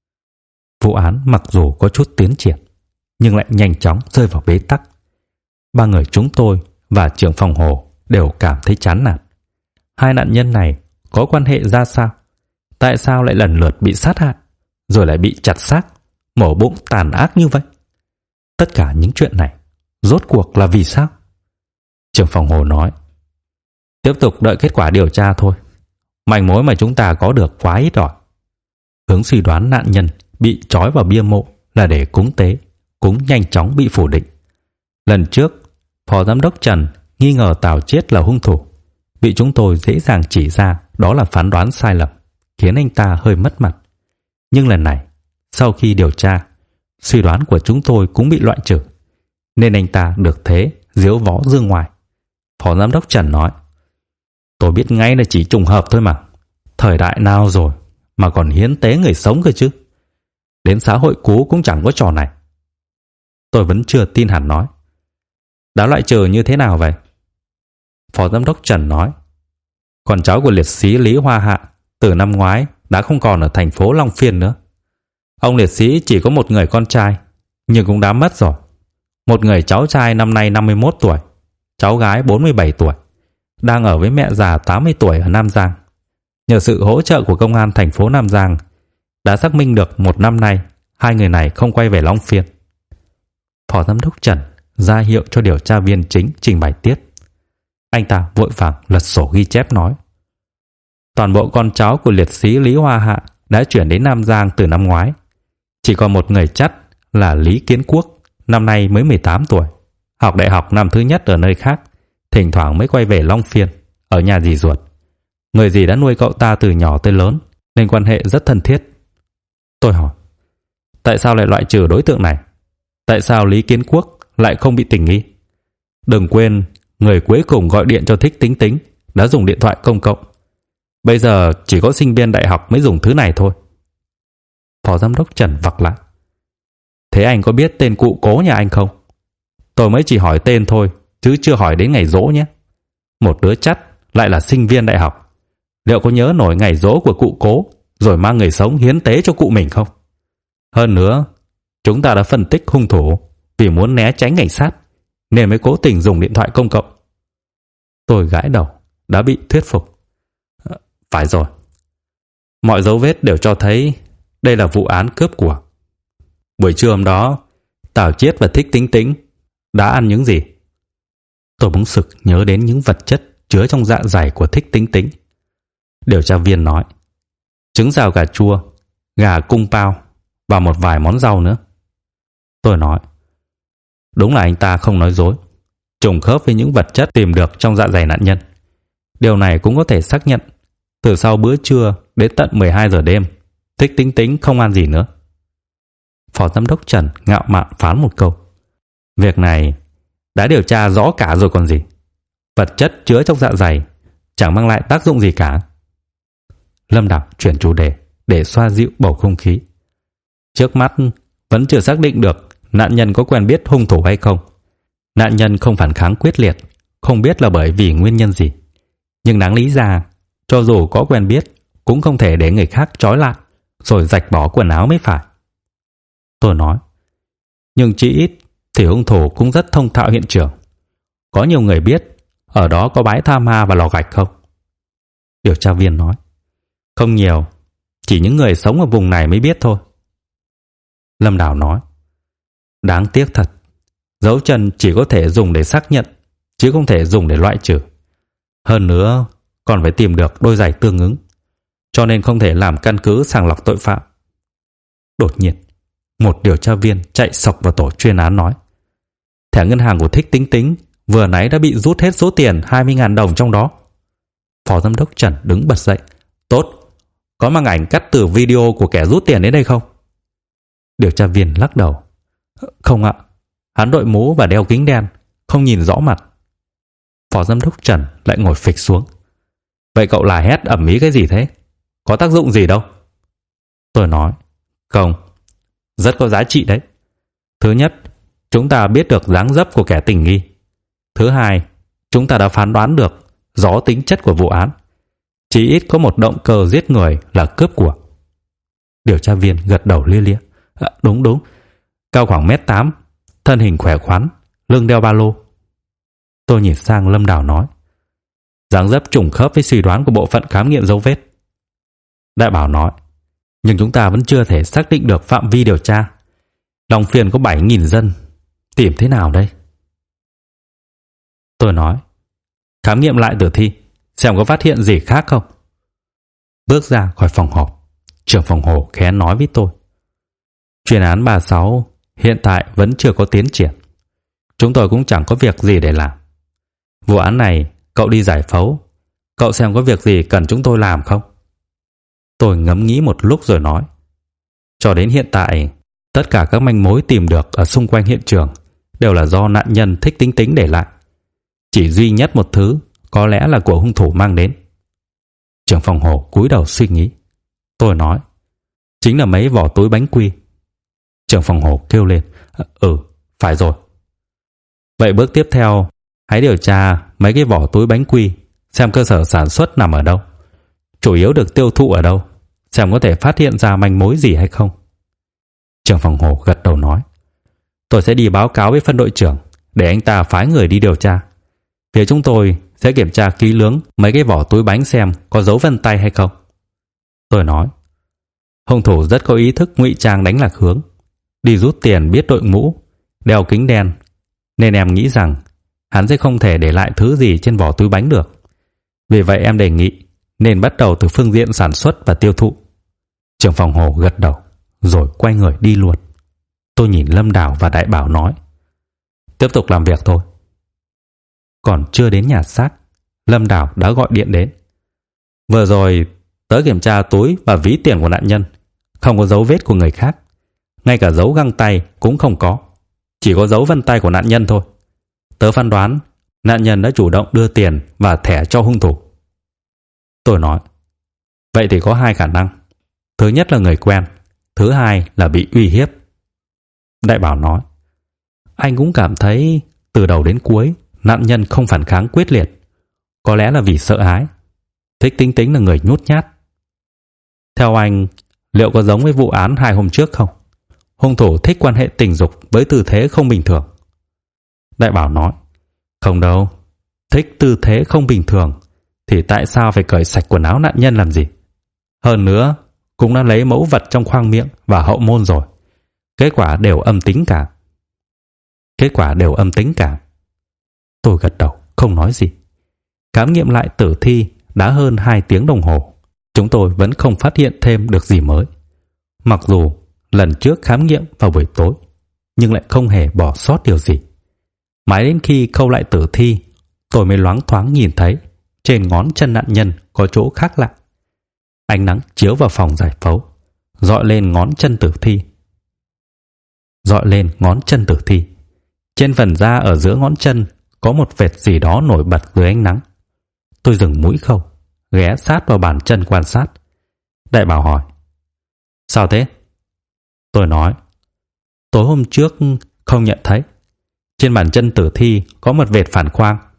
Vụ án mặc dù có chút tiến triển, nhưng lại nhanh chóng rơi vào bế tắc. Ba người chúng tôi và trưởng phòng Hồ đều cảm thấy chán nản. Hai nạn nhân này có quan hệ ra sao? Tại sao lại lần lượt bị sát hại, rồi lại bị chặt xác, mổ bụng tàn ác như vậy? Tất cả những chuyện này rốt cuộc là vì sao? Trưởng phòng Hồ nói, tiếp tục đợi kết quả điều tra thôi. Manh mối mà chúng ta có được quá ít ỏi. Hướng suy đoán nạn nhân bị trói vào bia mộ là để cúng tế, cũng nhanh chóng bị phủ định. Lần trước, Phó Giám đốc Trần nghi ngờ Tào Chiết là hung thủ, bị chúng tôi dễ dàng chỉ ra đó là phán đoán sai lầm, khiến anh ta hơi mất mặt. Nhưng lần này, sau khi điều tra, suy đoán của chúng tôi cũng bị loại trừ, nên anh ta được thế diếu võ dương ngoài. Phó Giám đốc Trần nói, tôi biết ngay là chỉ trùng hợp thôi mà. Thời đại nào rồi mà còn hiến tế người sống cơ chứ? Đến xã hội cũ cũng chẳng có trò này. Tôi vẫn chưa tin hẳn nói, đã loại trừ như thế nào vậy? Phó Giám đốc Trần nói, con cháu của liệt sĩ Lý Hoa Hạ từ năm ngoái đã không còn ở thành phố Long Phiên nữa. Ông liệt sĩ chỉ có một người con trai, nhưng cũng đã mất rồi. Một người cháu trai năm nay 51 tuổi, cháu gái 47 tuổi, đang ở với mẹ già 80 tuổi ở Nam Giang. Nhờ sự hỗ trợ của công an thành phố Nam Giang, đã xác minh được một năm nay hai người này không quay về Long Phiên. Phó Giám đốc Trần ra hiệu cho điều tra viên chính trình bày tiếp. Anh ta vội vàng lật sổ ghi chép nói, toàn bộ con cháu của liệt sĩ Lý Hoa Hạ đã chuyển đến Nam Giang từ năm ngoái. Chỉ còn một người chắt là Lý Kiến Quốc, năm nay mới 18 tuổi, học đại học năm thứ nhất ở nơi khác, thỉnh thoảng mới quay về Long Phiên, ở nhà dì ruột. Người dì đã nuôi cậu ta từ nhỏ tới lớn, nên quan hệ rất thân thiết. Tôi hỏi, tại sao lại loại trừ đối tượng này? Tại sao Lý Kiến Quốc lại không bị tình nghi? Đừng quên, người cuối cùng gọi điện cho Thích Tính Tính đã dùng điện thoại công cộng. Bây giờ chỉ có sinh viên đại học mới dùng thứ này thôi. Phó Giám đốc Trần vặc lại, thế anh có biết tên cụ Cố nhà anh không? Tôi mới chỉ hỏi tên thôi, chứ chưa hỏi đến ngày giỗ nhé. Một đứa chắt lại là sinh viên đại học, liệu có nhớ nổi ngày giỗ của cụ Cố rồi mang người sống hiến tế cho cụ mình không? Hơn nữa, chúng ta đã phân tích hung thủ vì muốn né tránh cảnh sát nên mới cố tình dùng điện thoại công cộng. Tôi gãi đầu, đã bị thuyết phục. Phải rồi, mọi dấu vết đều cho thấy đây là vụ án cướp của. Buổi trưa hôm đó, Tào Chiết và Thích Tính Tính đã ăn những gì? Tôi bỗng sực nhớ đến những vật chất chứa trong dạ dày của Thích Tính Tính. Điều tra viên nói, trứng rào gà chua, gà cung pao và một vài món rau nữa. Tôi nói, đúng là anh ta không nói dối, trùng khớp với những vật chất tìm được trong dạ dày nạn nhân. Điều này cũng có thể xác nhận từ sau bữa trưa đến tận 12 giờ đêm, Thích Tính Tính không ăn gì nữa. Phó Giám đốc Trần ngạo mạn phán một câu, việc này đã điều tra rõ cả rồi còn gì. Vật chất chứa trong dạ dày chẳng mang lại tác dụng gì cả. Lâm Đào chuyển chủ đề để xoa dịu bầu không khí. Trước mắt vẫn chưa xác định được nạn nhân có quen biết hung thủ hay không. Nạn nhân không phản kháng quyết liệt, không biết là bởi vì nguyên nhân gì. Nhưng đáng lý ra, cho dù có quen biết, cũng không thể để người khác trói lại rồi rạch bỏ quần áo mới phải. Tôi nói, nhưng chỉ ít thì hung thủ cũng rất thông thạo hiện trường. Có nhiều người biết ở đó có bãi tha ma và lò gạch không? Điều tra viên nói, không nhiều, chỉ những người sống ở vùng này mới biết thôi. Lâm Đào nói, đáng tiếc thật, dấu chân chỉ có thể dùng để xác nhận, chứ không thể dùng để loại trừ. Hơn nữa, còn phải tìm được đôi giày tương ứng, cho nên không thể làm căn cứ sàng lọc tội phạm. Đột nhiên, một điều tra viên chạy sộc vào tổ chuyên án nói, thẻ ngân hàng của Thích Tính Tính vừa nãy đã bị rút hết số tiền 20.000 đồng trong đó. Phó Giám đốc Trần đứng bật dậy, tốt, có mang ảnh cắt từ video của kẻ rút tiền đến đây không? Điều tra viên lắc đầu, không ạ, hắn đội mũ và đeo kính đen, không nhìn rõ mặt. Phó Giám đốc Trần lại ngồi phịch xuống, vậy cậu là hét ầm ĩ cái gì thế? Có tác dụng gì đâu? Tôi nói, không, rất có giá trị đấy. Thứ nhất, chúng ta biết được dáng dấp của kẻ tình nghi. Thứ hai, chúng ta đã phán đoán được rõ tính chất của vụ án. Chỉ ít có một động cơ giết người là cướp của. Điều tra viên gật đầu lia lịa. Đúng. Cao khoảng 1m8, thân hình khỏe khoắn, lưng đeo ba lô. Tôi nhìn sang Lâm Đào nói. Dáng dấp trùng khớp với suy đoán của bộ phận khám nghiệm dấu vết. Đại Bảo nói. Nhưng chúng ta vẫn chưa thể xác định được phạm vi điều tra. Long Phiên có 7.000 dân. Tìm thế nào đây? Tôi nói. Khám nghiệm lại tử thi, xem có phát hiện gì khác không. Bước ra khỏi phòng họp, trưởng phòng Hồ khẽ nói với tôi. Chuyên án 36 hiện tại vẫn chưa có tiến triển. Chúng tôi cũng chẳng có việc gì để làm. Vụ án này cậu đi giải phẫu, cậu xem có việc gì cần chúng tôi làm không? Tôi ngẫm nghĩ một lúc rồi nói. Cho đến hiện tại, tất cả các manh mối tìm được ở xung quanh hiện trường đều là do nạn nhân Thích Tính Tính để lại. Chỉ duy nhất một thứ có lẽ là của hung thủ mang đến. Trưởng phòng Hồ cúi đầu suy nghĩ. Tôi nói. Chính là mấy vỏ túi bánh quy. Trưởng phòng Hồ kêu lên. Phải rồi. Vậy bước tiếp theo, hãy điều tra mấy cái vỏ túi bánh quy, xem cơ sở sản xuất nằm ở đâu, chủ yếu được tiêu thụ ở đâu, xem có thể phát hiện ra manh mối gì hay không. Trưởng phòng Hồ gật đầu nói. Tôi sẽ đi báo cáo với phân đội trưởng để anh ta phái người đi điều tra. Phía chúng tôi sẽ kiểm tra kỹ lưỡng mấy cái vỏ túi bánh xem có dấu vân tay hay không. Tôi nói. Hung thủ rất có ý thức ngụy trang đánh lạc hướng. Đi rút tiền biết đội mũ, đeo kính đen, nên em nghĩ rằng hắn sẽ không thể để lại thứ gì trên vỏ túi bánh được. Vì vậy em đề nghị nên bắt đầu từ phương diện sản xuất và tiêu thụ. Trưởng phòng Hồ gật đầu, rồi quay người đi luôn. Tôi nhìn Lâm Đào và Đại Bảo nói. Tiếp tục làm việc thôi. Còn chưa đến nhà xác, Lâm Đào đã gọi điện đến. Vừa rồi tớ kiểm tra túi và ví tiền của nạn nhân, không có dấu vết của người khác, ngay cả dấu găng tay cũng không có, chỉ có dấu vân tay của nạn nhân thôi. Tớ phán đoán nạn nhân đã chủ động đưa tiền và thẻ cho hung thủ. Tôi nói. Vậy thì có hai khả năng. Thứ nhất là người quen, thứ hai là bị uy hiếp. Đại Bảo nói. Anh cũng cảm thấy từ đầu đến cuối nạn nhân không phản kháng quyết liệt. Có lẽ là vì sợ hãi. Thích Tính Tính là người nhút nhát. Theo anh, liệu có giống với vụ án 2 hôm trước không? Hung thủ thích quan hệ tình dục với tư thế không bình thường. Đại Bảo nói. Không đâu. Thích tư thế không bình thường thì tại sao phải cởi sạch quần áo nạn nhân làm gì? Hơn nữa, cũng đã lấy mẫu vật trong khoang miệng và hậu môn rồi. Kết quả đều âm tính cả. Tôi gật đầu, không nói gì. Khám nghiệm lại tử thi đã hơn 2 tiếng đồng hồ. Chúng tôi vẫn không phát hiện thêm được gì mới. Mặc dù lần trước khám nghiệm vào buổi tối, nhưng lại không hề bỏ sót điều gì. Mãi đến khi khâu lại tử thi, tôi mới loáng thoáng nhìn thấy trên ngón chân nạn nhân có chỗ khác lạ. Ánh nắng chiếu vào phòng giải phẫu, rọi lên ngón chân tử thi. Trên phần da ở giữa ngón chân có một vệt gì đó nổi bật dưới ánh nắng. Tôi dừng mũi khâu, ghé sát vào bàn chân quan sát. Đại Bảo hỏi. Sao thế? Tôi nói. Tối hôm trước không nhận thấy. Trên bàn chân tử thi có một vệt phản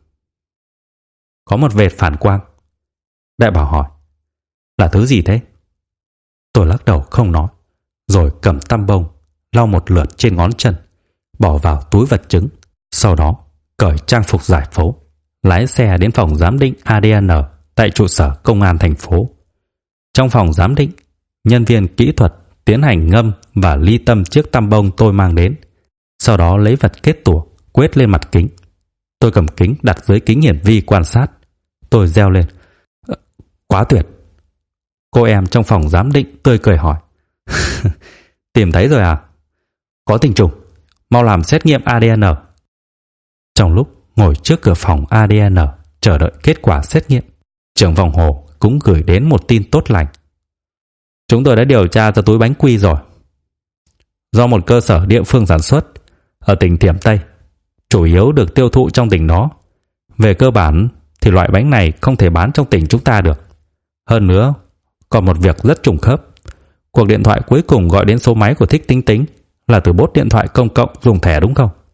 quang. Đại Bảo hỏi. Là thứ gì thế? Tôi lắc đầu không nói, rồi cầm tăm bông lau một lượt trên ngón chân, bỏ vào túi vật chứng. Sau đó cởi trang phục giải phẫu, lái xe đến phòng giám định ADN tại trụ sở công an thành phố. Trong phòng giám định, nhân viên kỹ thuật tiến hành ngâm và ly tâm chiếc tăm bông tôi mang đến. Sau đó lấy vật kết tủa quét lên mặt kính. Tôi cầm kính đặt dưới kính hiển vi quan sát. Tôi reo lên. Quá tuyệt. Cô em trong phòng giám định tươi cười hỏi. Tìm thấy rồi à? Có tinh trùng, mau làm xét nghiệm ADN. Trong lúc ngồi trước cửa phòng ADN chờ đợi kết quả xét nghiệm, trưởng phòng Hồ cũng gửi đến một tin tốt lành. Chúng tôi đã điều tra ra túi bánh quy rồi. Do một cơ sở địa phương sản xuất ở tỉnh Thiểm Tây, chủ yếu được tiêu thụ trong tỉnh đó. Về cơ bản thì loại bánh này không thể bán trong tỉnh chúng ta được. Hơn nữa, còn một việc rất trùng khớp. Cuộc điện thoại cuối cùng gọi đến số máy của Thích Tính Tính là từ bốt điện thoại công cộng dùng thẻ đúng không?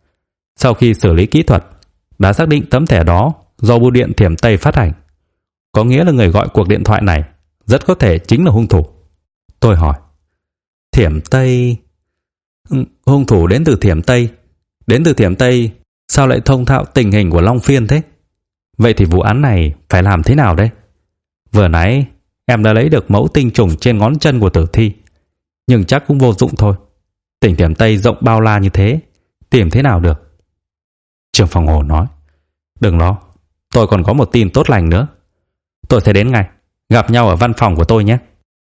Sau khi xử lý kỹ thuật, đã xác định tấm thẻ đó do bưu điện Thiểm Tây phát hành. Có nghĩa là người gọi cuộc điện thoại này rất có thể chính là hung thủ. Tôi hỏi, Thiểm Tây? Hung thủ đến từ Thiểm Tây. Đến từ Thiểm Tây, sao lại thông thạo tình hình của Long Phiên thế? Vậy thì vụ án này phải làm thế nào đây? Vừa nãy em đã lấy được mẫu tinh trùng trên ngón chân của tử thi, nhưng chắc cũng vô dụng thôi. Tỉnh Thiểm Tây rộng bao la như thế, tìm thế nào được? Trưởng phòng Hồ nói, đừng lo, tôi còn có một tin tốt lành nữa. Tôi sẽ đến ngay, gặp nhau ở văn phòng của tôi nhé.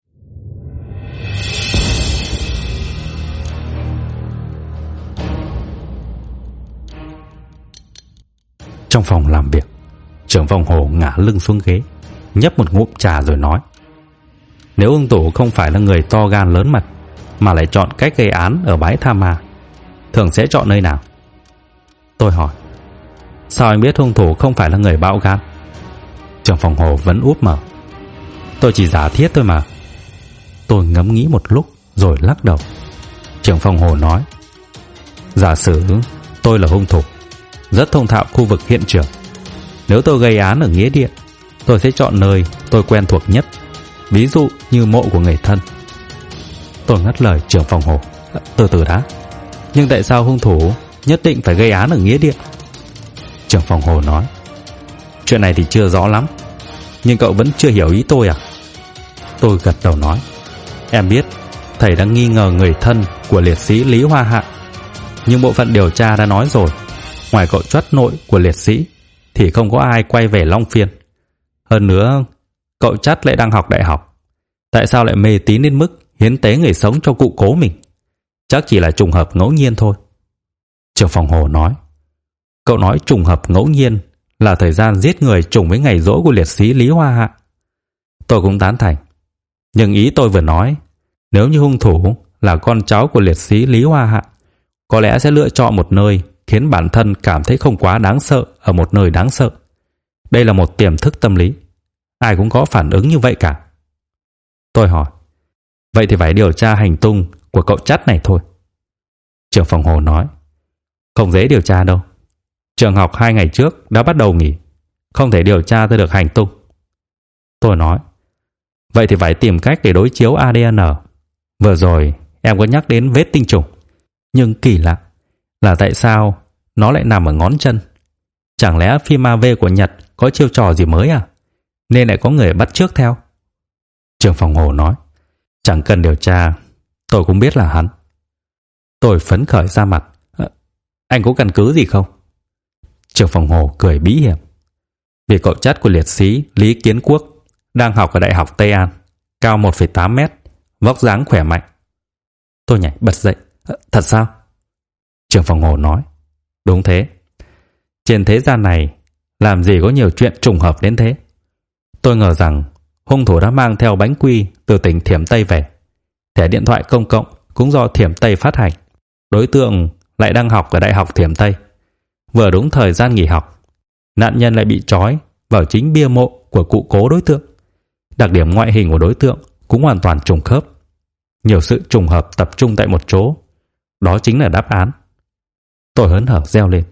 Trong phòng làm việc, trưởng phòng Hồ ngả lưng xuống ghế, nhấp một ngụm trà rồi nói, nếu hung thủ không phải là người to gan lớn mật, mà lại chọn cách gây án ở bãi tha ma, thường sẽ chọn nơi nào? Tôi hỏi, sao anh biết hung thủ không phải là người bạo gan? Trưởng phòng Hồ vẫn úp mở, tôi chỉ giả thiết thôi mà. Tôi ngẫm nghĩ một lúc rồi lắc đầu. Trưởng phòng Hồ nói, giả sử tôi là hung thủ, rất thông thạo khu vực hiện trường. Nếu tôi gây án ở nghĩa địa, tôi sẽ chọn nơi tôi quen thuộc nhất, ví dụ như mộ của người thân. Tôi ngắt lời trưởng phòng Hồ, từ từ đã, nhưng tại sao hung thủ nhất định phải gây án ở nghĩa địa? Trưởng phòng Hồ nói, chuyện này thì chưa rõ lắm, nhưng cậu vẫn chưa hiểu ý tôi à? Tôi gật đầu nói, em biết thầy đang nghi ngờ người thân của liệt sĩ Lý Hoa Hạ, nhưng bộ phận điều tra đã nói rồi, ngoài cậu chót nội của liệt sĩ thì không có ai quay về Long Phiên. Hơn nữa, cậu chắt lại đang học đại học, tại sao lại mê tín đến mức hiến tế người sống cho cụ cố mình? Chắc chỉ là trùng hợp ngẫu nhiên thôi. Trưởng phòng Hồ nói, cậu nói trùng hợp ngẫu nhiên là thời gian giết người trùng với ngày giỗ của liệt sĩ Lý Hoa Hạ. Tôi cũng tán thành, nhưng ý tôi vừa nói, nếu như hung thủ là con cháu của liệt sĩ Lý Hoa Hạ, có lẽ sẽ lựa chọn một nơi khiến bản thân cảm thấy không quá đáng sợ ở một nơi đáng sợ. Đây là một tiềm thức tâm lý, ai cũng có phản ứng như vậy cả. Tôi hỏi, vậy thì phải điều tra hành tung của cậu chắt này thôi. Trưởng phòng Hồ nói, không dễ điều tra đâu. Trường học 2 ngày trước đã bắt đầu nghỉ, không thể điều tra ra được hành tung. Tôi nói, vậy thì phải tìm cách để đối chiếu ADN. Vừa rồi em có nhắc đến vết tinh trùng, nhưng kỳ lạ là tại sao nó lại nằm ở ngón chân? Chẳng lẽ phim AV của Nhật có chiêu trò gì mới à, nên lại có người bắt chước theo? Trưởng phòng Hồ nói, chẳng cần điều tra, tôi cũng biết là hắn. Tôi phấn khởi ra mặt, anh có căn cứ gì không? Trưởng phòng Hồ cười bí hiểm, vì cậu chắt của liệt sĩ Lý Kiến Quốc đang học ở Đại học Tây An, cao 1,8 mét, vóc dáng khỏe mạnh. Tôi nhảy bật dậy, thật sao? Trưởng phòng Hồ nói, đúng thế. Trên thế gian này làm gì có nhiều chuyện trùng hợp đến thế. Tôi ngờ rằng hung thủ đã mang theo bánh quy từ tỉnh Thiểm Tây về. Thẻ điện thoại công cộng cũng do Thiểm Tây phát hành. Đối tượng lại đang học ở Đại học Thiểm Tây. Vừa đúng thời gian nghỉ học, nạn nhân lại bị trói vào chính bia mộ của cụ cố đối tượng. Đặc điểm ngoại hình của đối tượng cũng hoàn toàn trùng khớp. Nhiều sự trùng hợp tập trung tại một chỗ, đó chính là đáp án. Tôi hớn hở reo lên,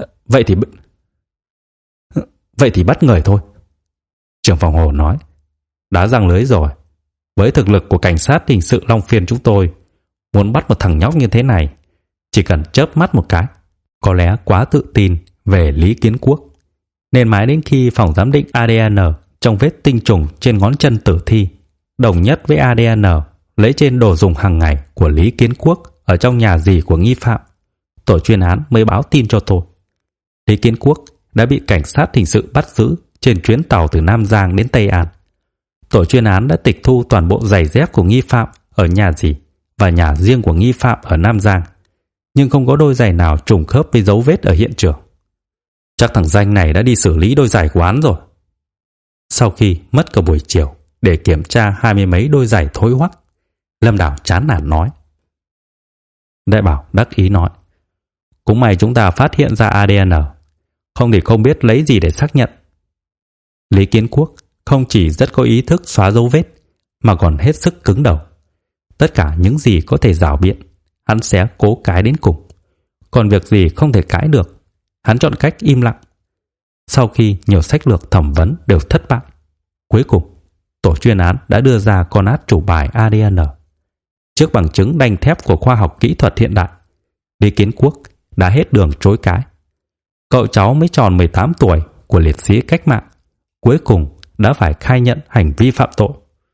Vậy thì bắt người thôi. Trưởng phòng Hồ nói, đã giăng lưới rồi. Với thực lực của cảnh sát hình sự Long Phiên chúng tôi, muốn bắt một thằng nhóc như thế này, chỉ cần chớp mắt một cái. Có lẽ quá tự tin về Lý Kiến Quốc, nên mãi đến khi phòng giám định ADN trong vết tinh trùng trên ngón chân tử thi đồng nhất với ADN lấy trên đồ dùng hàng ngày của Lý Kiến Quốc ở trong nhà dì của nghi phạm, tổ chuyên án mới báo tin cho tôi. Lý Kiến Quốc đã bị cảnh sát hình sự bắt giữ trên chuyến tàu từ Nam Giang đến Tây An. Tổ chuyên án đã tịch thu toàn bộ giày dép của nghi phạm ở nhà dì và nhà riêng của nghi phạm ở Nam Giang, nhưng không có đôi giày nào trùng khớp với dấu vết ở hiện trường. Chắc thằng danh này đã đi xử lý đôi giày của án rồi. Sau khi mất cả buổi chiều để kiểm tra 20 mấy đôi giày thối hoắc, Lâm Đào chán nản nói. Đại Bảo đắc ý nói, cũng may chúng ta phát hiện ra ADN, không thì không biết lấy gì để xác nhận. Lý Kiến Quốc không chỉ rất có ý thức xóa dấu vết, mà còn hết sức cứng đầu. Tất cả những gì có thể rảo biện, hắn sẽ cố cái đến cùng. còn việc gì không thể cãi được, hắn chọn cách im lặng. Sau khi nhiều sách lược thẩm vấn đều thất bại, cuối cùng tổ chuyên án đã đưa ra con át chủ bài ADN. Trước bằng chứng đanh thép của khoa học kỹ thuật hiện đại, Lý Kiến Quốc đã hết đường chối cãi. Cậu cháu mới tròn 18 tuổi của liệt sĩ cách mạng cuối cùng đã phải khai nhận hành vi phạm tội.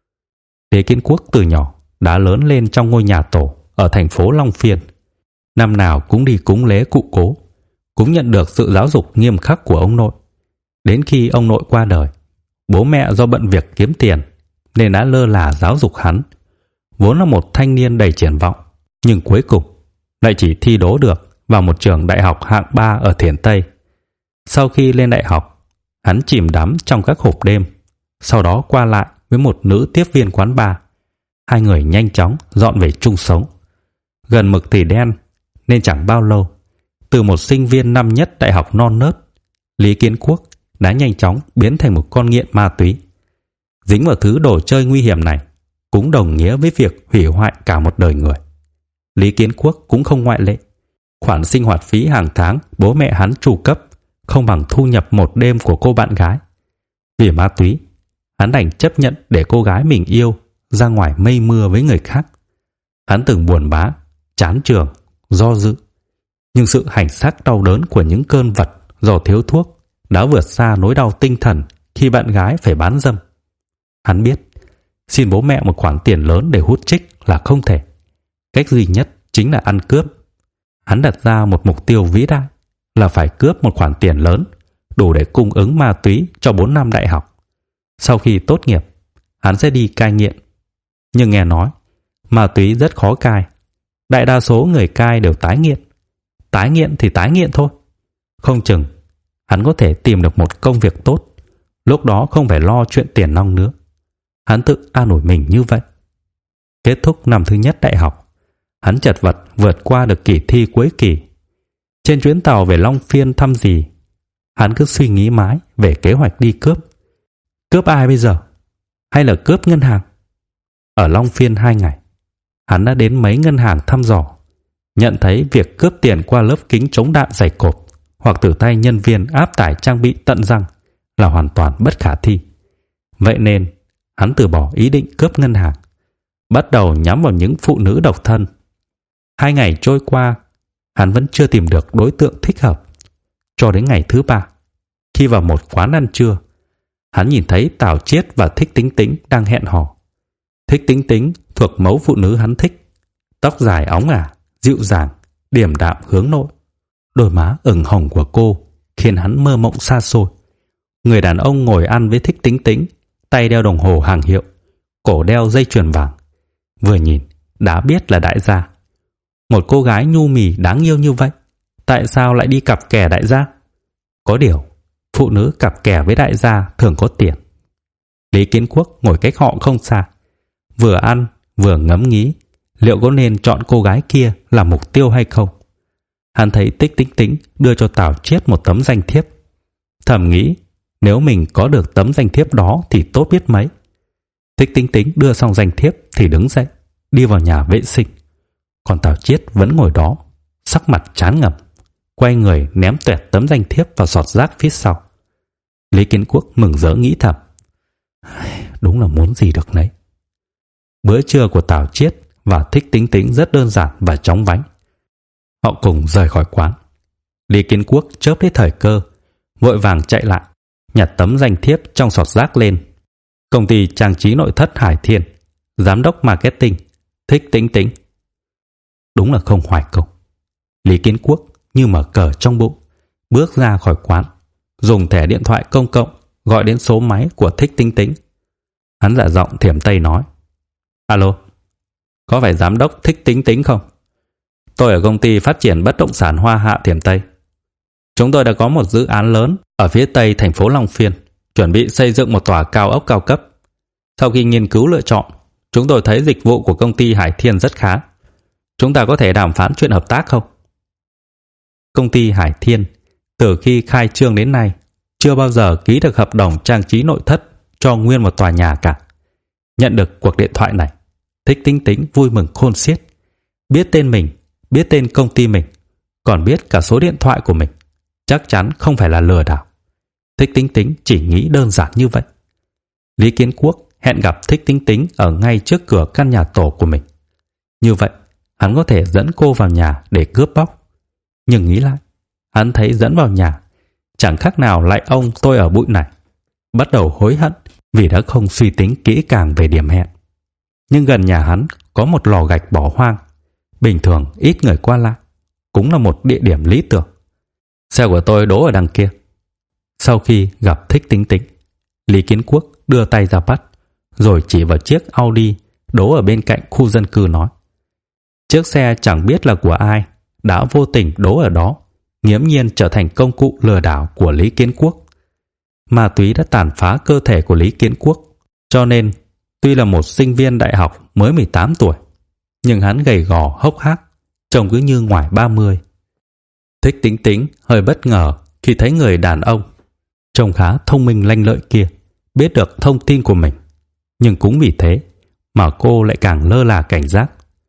Lý Kiến Quốc từ nhỏ đã lớn lên trong ngôi nhà tổ ở thành phố Long Phiên. Năm nào cũng đi cúng lễ cụ Cố, cũng nhận được sự giáo dục nghiêm khắc của ông nội. Đến khi ông nội qua đời, bố mẹ do bận việc kiếm tiền nên đã lơ là giáo dục hắn. Vốn là một thanh niên đầy triển vọng, nhưng cuối cùng lại chỉ thi đỗ được vào một trường đại học hạng 3 ở Thiểm Tây. Sau khi lên đại học, hắn chìm đắm trong các hộp đêm, sau đó qua lại với một nữ tiếp viên quán bar. Hai người nhanh chóng dọn về chung sống. Gần mực thì đen, nên chẳng bao lâu, từ một sinh viên năm nhất đại học non nớt, Lý Kiến Quốc đã nhanh chóng biến thành một con nghiện ma túy. Dính vào thứ đồ chơi nguy hiểm này cũng đồng nghĩa với việc hủy hoại cả một đời người. Lý Kiến Quốc cũng không ngoại lệ. Khoản sinh hoạt phí hàng tháng bố mẹ hắn tru cấp không bằng thu nhập một đêm của cô bạn gái. Vì ma túy, hắn đành chấp nhận để cô gái mình yêu ra ngoài mây mưa với người khác. Hắn từng buồn bã, chán trường, do dự, nhưng sự hành xác đau đớn của những cơn vật do thiếu thuốc đã vượt xa nỗi đau tinh thần khi bạn gái phải bán dâm. Hắn biết xin bố mẹ một khoản tiền lớn để hút trích là không thể. Cách duy nhất chính là ăn cướp. Hắn đặt ra một mục tiêu vĩ đại là phải cướp một khoản tiền lớn đủ để cung ứng ma túy cho 4 năm đại học. Sau khi tốt nghiệp, hắn sẽ đi cai nghiện. Nhưng nghe nói ma túy rất khó cai. Đại đa số người cai đều tái nghiện. Tái nghiện thì tái nghiện thôi. Không chừng hắn có thể tìm được một công việc tốt, lúc đó không phải lo chuyện tiền nong nữa. Hắn tự an ủi mình như vậy. Kết thúc năm thứ nhất đại học, hắn chật vật vượt qua được kỳ thi cuối kỳ. Trên chuyến tàu về Long Phiên thăm dì, hắn cứ suy nghĩ mãi về kế hoạch đi cướp. Cướp ai bây giờ? Hay là cướp ngân hàng? Ở Long Phiên 2 ngày, hắn đã đến mấy ngân hàng thăm dò, nhận thấy việc cướp tiền qua lớp kính chống đạn dày cộp hoặc từ tay nhân viên áp tải trang bị tận răng là hoàn toàn bất khả thi. Vậy nên hắn từ bỏ ý định cướp ngân hàng, bắt đầu nhắm vào những phụ nữ độc thân. 2 ngày trôi qua, hắn vẫn chưa tìm được đối tượng thích hợp. Cho đến ngày thứ 3, khi vào một quán ăn trưa, hắn nhìn thấy Tào Chiết và Thích Tính Tính đang hẹn hò. Thích Tính Tính thuộc mẫu phụ nữ hắn thích, tóc dài óng ả, dịu dàng, điềm đạm hướng nội. Đôi má ửng hồng của cô khiến hắn mơ mộng xa xôi. Người đàn ông ngồi ăn với Thích Tính Tính, tay đeo đồng hồ hàng hiệu, cổ đeo dây chuyền vàng. Vừa nhìn đã biết là đại gia. Một cô gái nhu mì đáng yêu như vậy, tại sao lại đi cặp kè đại gia? Có điều, phụ nữ cặp kè với đại gia thường có tiền. Lý Kiến Quốc ngồi cách họ không xa, vừa ăn vừa ngẫm nghĩ liệu có nên chọn cô gái kia làm mục tiêu hay không. Hắn thấy Thích Tính Tính đưa cho Tào Chiết một tấm danh thiếp, thầm nghĩ nếu mình có được tấm danh thiếp đó thì tốt biết mấy. Thích Tính Tính đưa xong danh thiếp thì đứng dậy đi vào nhà vệ sinh, còn Tào Chiết vẫn ngồi đó sắc mặt chán ngầm, quay người ném toẹt tấm danh thiếp vào sọt rác phía sau. Lý Kiến Quốc mừng rỡ nghĩ thầm, đúng là muốn gì được nấy. Bữa trưa của Tào Chiết và Thích Tính Tính rất đơn giản và chóng vánh. Họ cùng rời khỏi quán. Lý Kiến Quốc chớp lấy thời cơ, vội vàng chạy lại, nhặt tấm danh thiếp trong sọt rác lên. Công ty trang trí nội thất Hải Thiên, giám đốc marketing Thích Tính Tính. Đúng là không hoài công. Lý Kiến Quốc như mở cờ trong bụng, bước ra khỏi quán, dùng thẻ điện thoại công cộng gọi đến số máy của Thích Tính Tính. Hắn giả giọng Thiểm Tây nói, alo, có phải giám đốc Thích Tính Tính không? Tôi ở công ty phát triển bất động sản Hoa Hạ Thiểm Tây. Chúng tôi đã có một dự án lớn ở phía tây thành phố Long Phiên, chuẩn bị xây dựng một tòa cao ốc cao cấp. Sau khi nghiên cứu lựa chọn, chúng tôi thấy dịch vụ của công ty Hải Thiên rất khá. Chúng ta có thể đàm phán chuyện hợp tác không? Công ty Hải Thiên từ khi khai trương đến nay chưa bao giờ ký được hợp đồng trang trí nội thất cho nguyên một tòa nhà cả. Nhận được cuộc điện thoại này, Thích Tính Tính vui mừng khôn xiết. Biết tên mình, biết tên công ty mình, còn biết cả số điện thoại của mình, chắc chắn không phải là lừa đảo. Thích Tính Tính chỉ nghĩ đơn giản như vậy. Lý Kiến Quốc hẹn gặp Thích Tính Tính ở ngay trước cửa căn nhà tổ của mình. Như vậy, hắn có thể dẫn cô vào nhà để cướp bóc. Nhưng nghĩ lại, hắn thấy dẫn vào nhà chẳng khác nào lại ông tôi ở bụi này. Bắt đầu hối hận vì đã không suy tính kỹ càng về điểm hẹn. Nhưng gần nhà hắn có một lò gạch bỏ hoang, bình thường ít người qua lại, cũng là một địa điểm lý tưởng. Xe của tôi đỗ ở đằng kia. Sau khi gặp Thích Tính Tính, Lý Kiến Quốc đưa tay ra bắt, rồi chỉ vào chiếc Audi đỗ ở bên cạnh khu dân cư nói: chiếc xe chẳng biết là của ai, đã vô tình đỗ ở đó, nghiễm nhiên trở thành công cụ lừa đảo của Lý Kiến Quốc. Ma túy đã tàn phá cơ thể của Lý Kiến Quốc, cho nên tuy là một sinh viên đại học mới 18 tuổi, nhưng hắn gầy gò hốc hác, trông cứ như ngoài 30. Thích Tính Tính hơi bất ngờ khi thấy người đàn ông trông khá thông minh lanh lợi kia biết được thông tin của mình, nhưng cũng vì thế mà cô lại càng lơ là cảnh giác.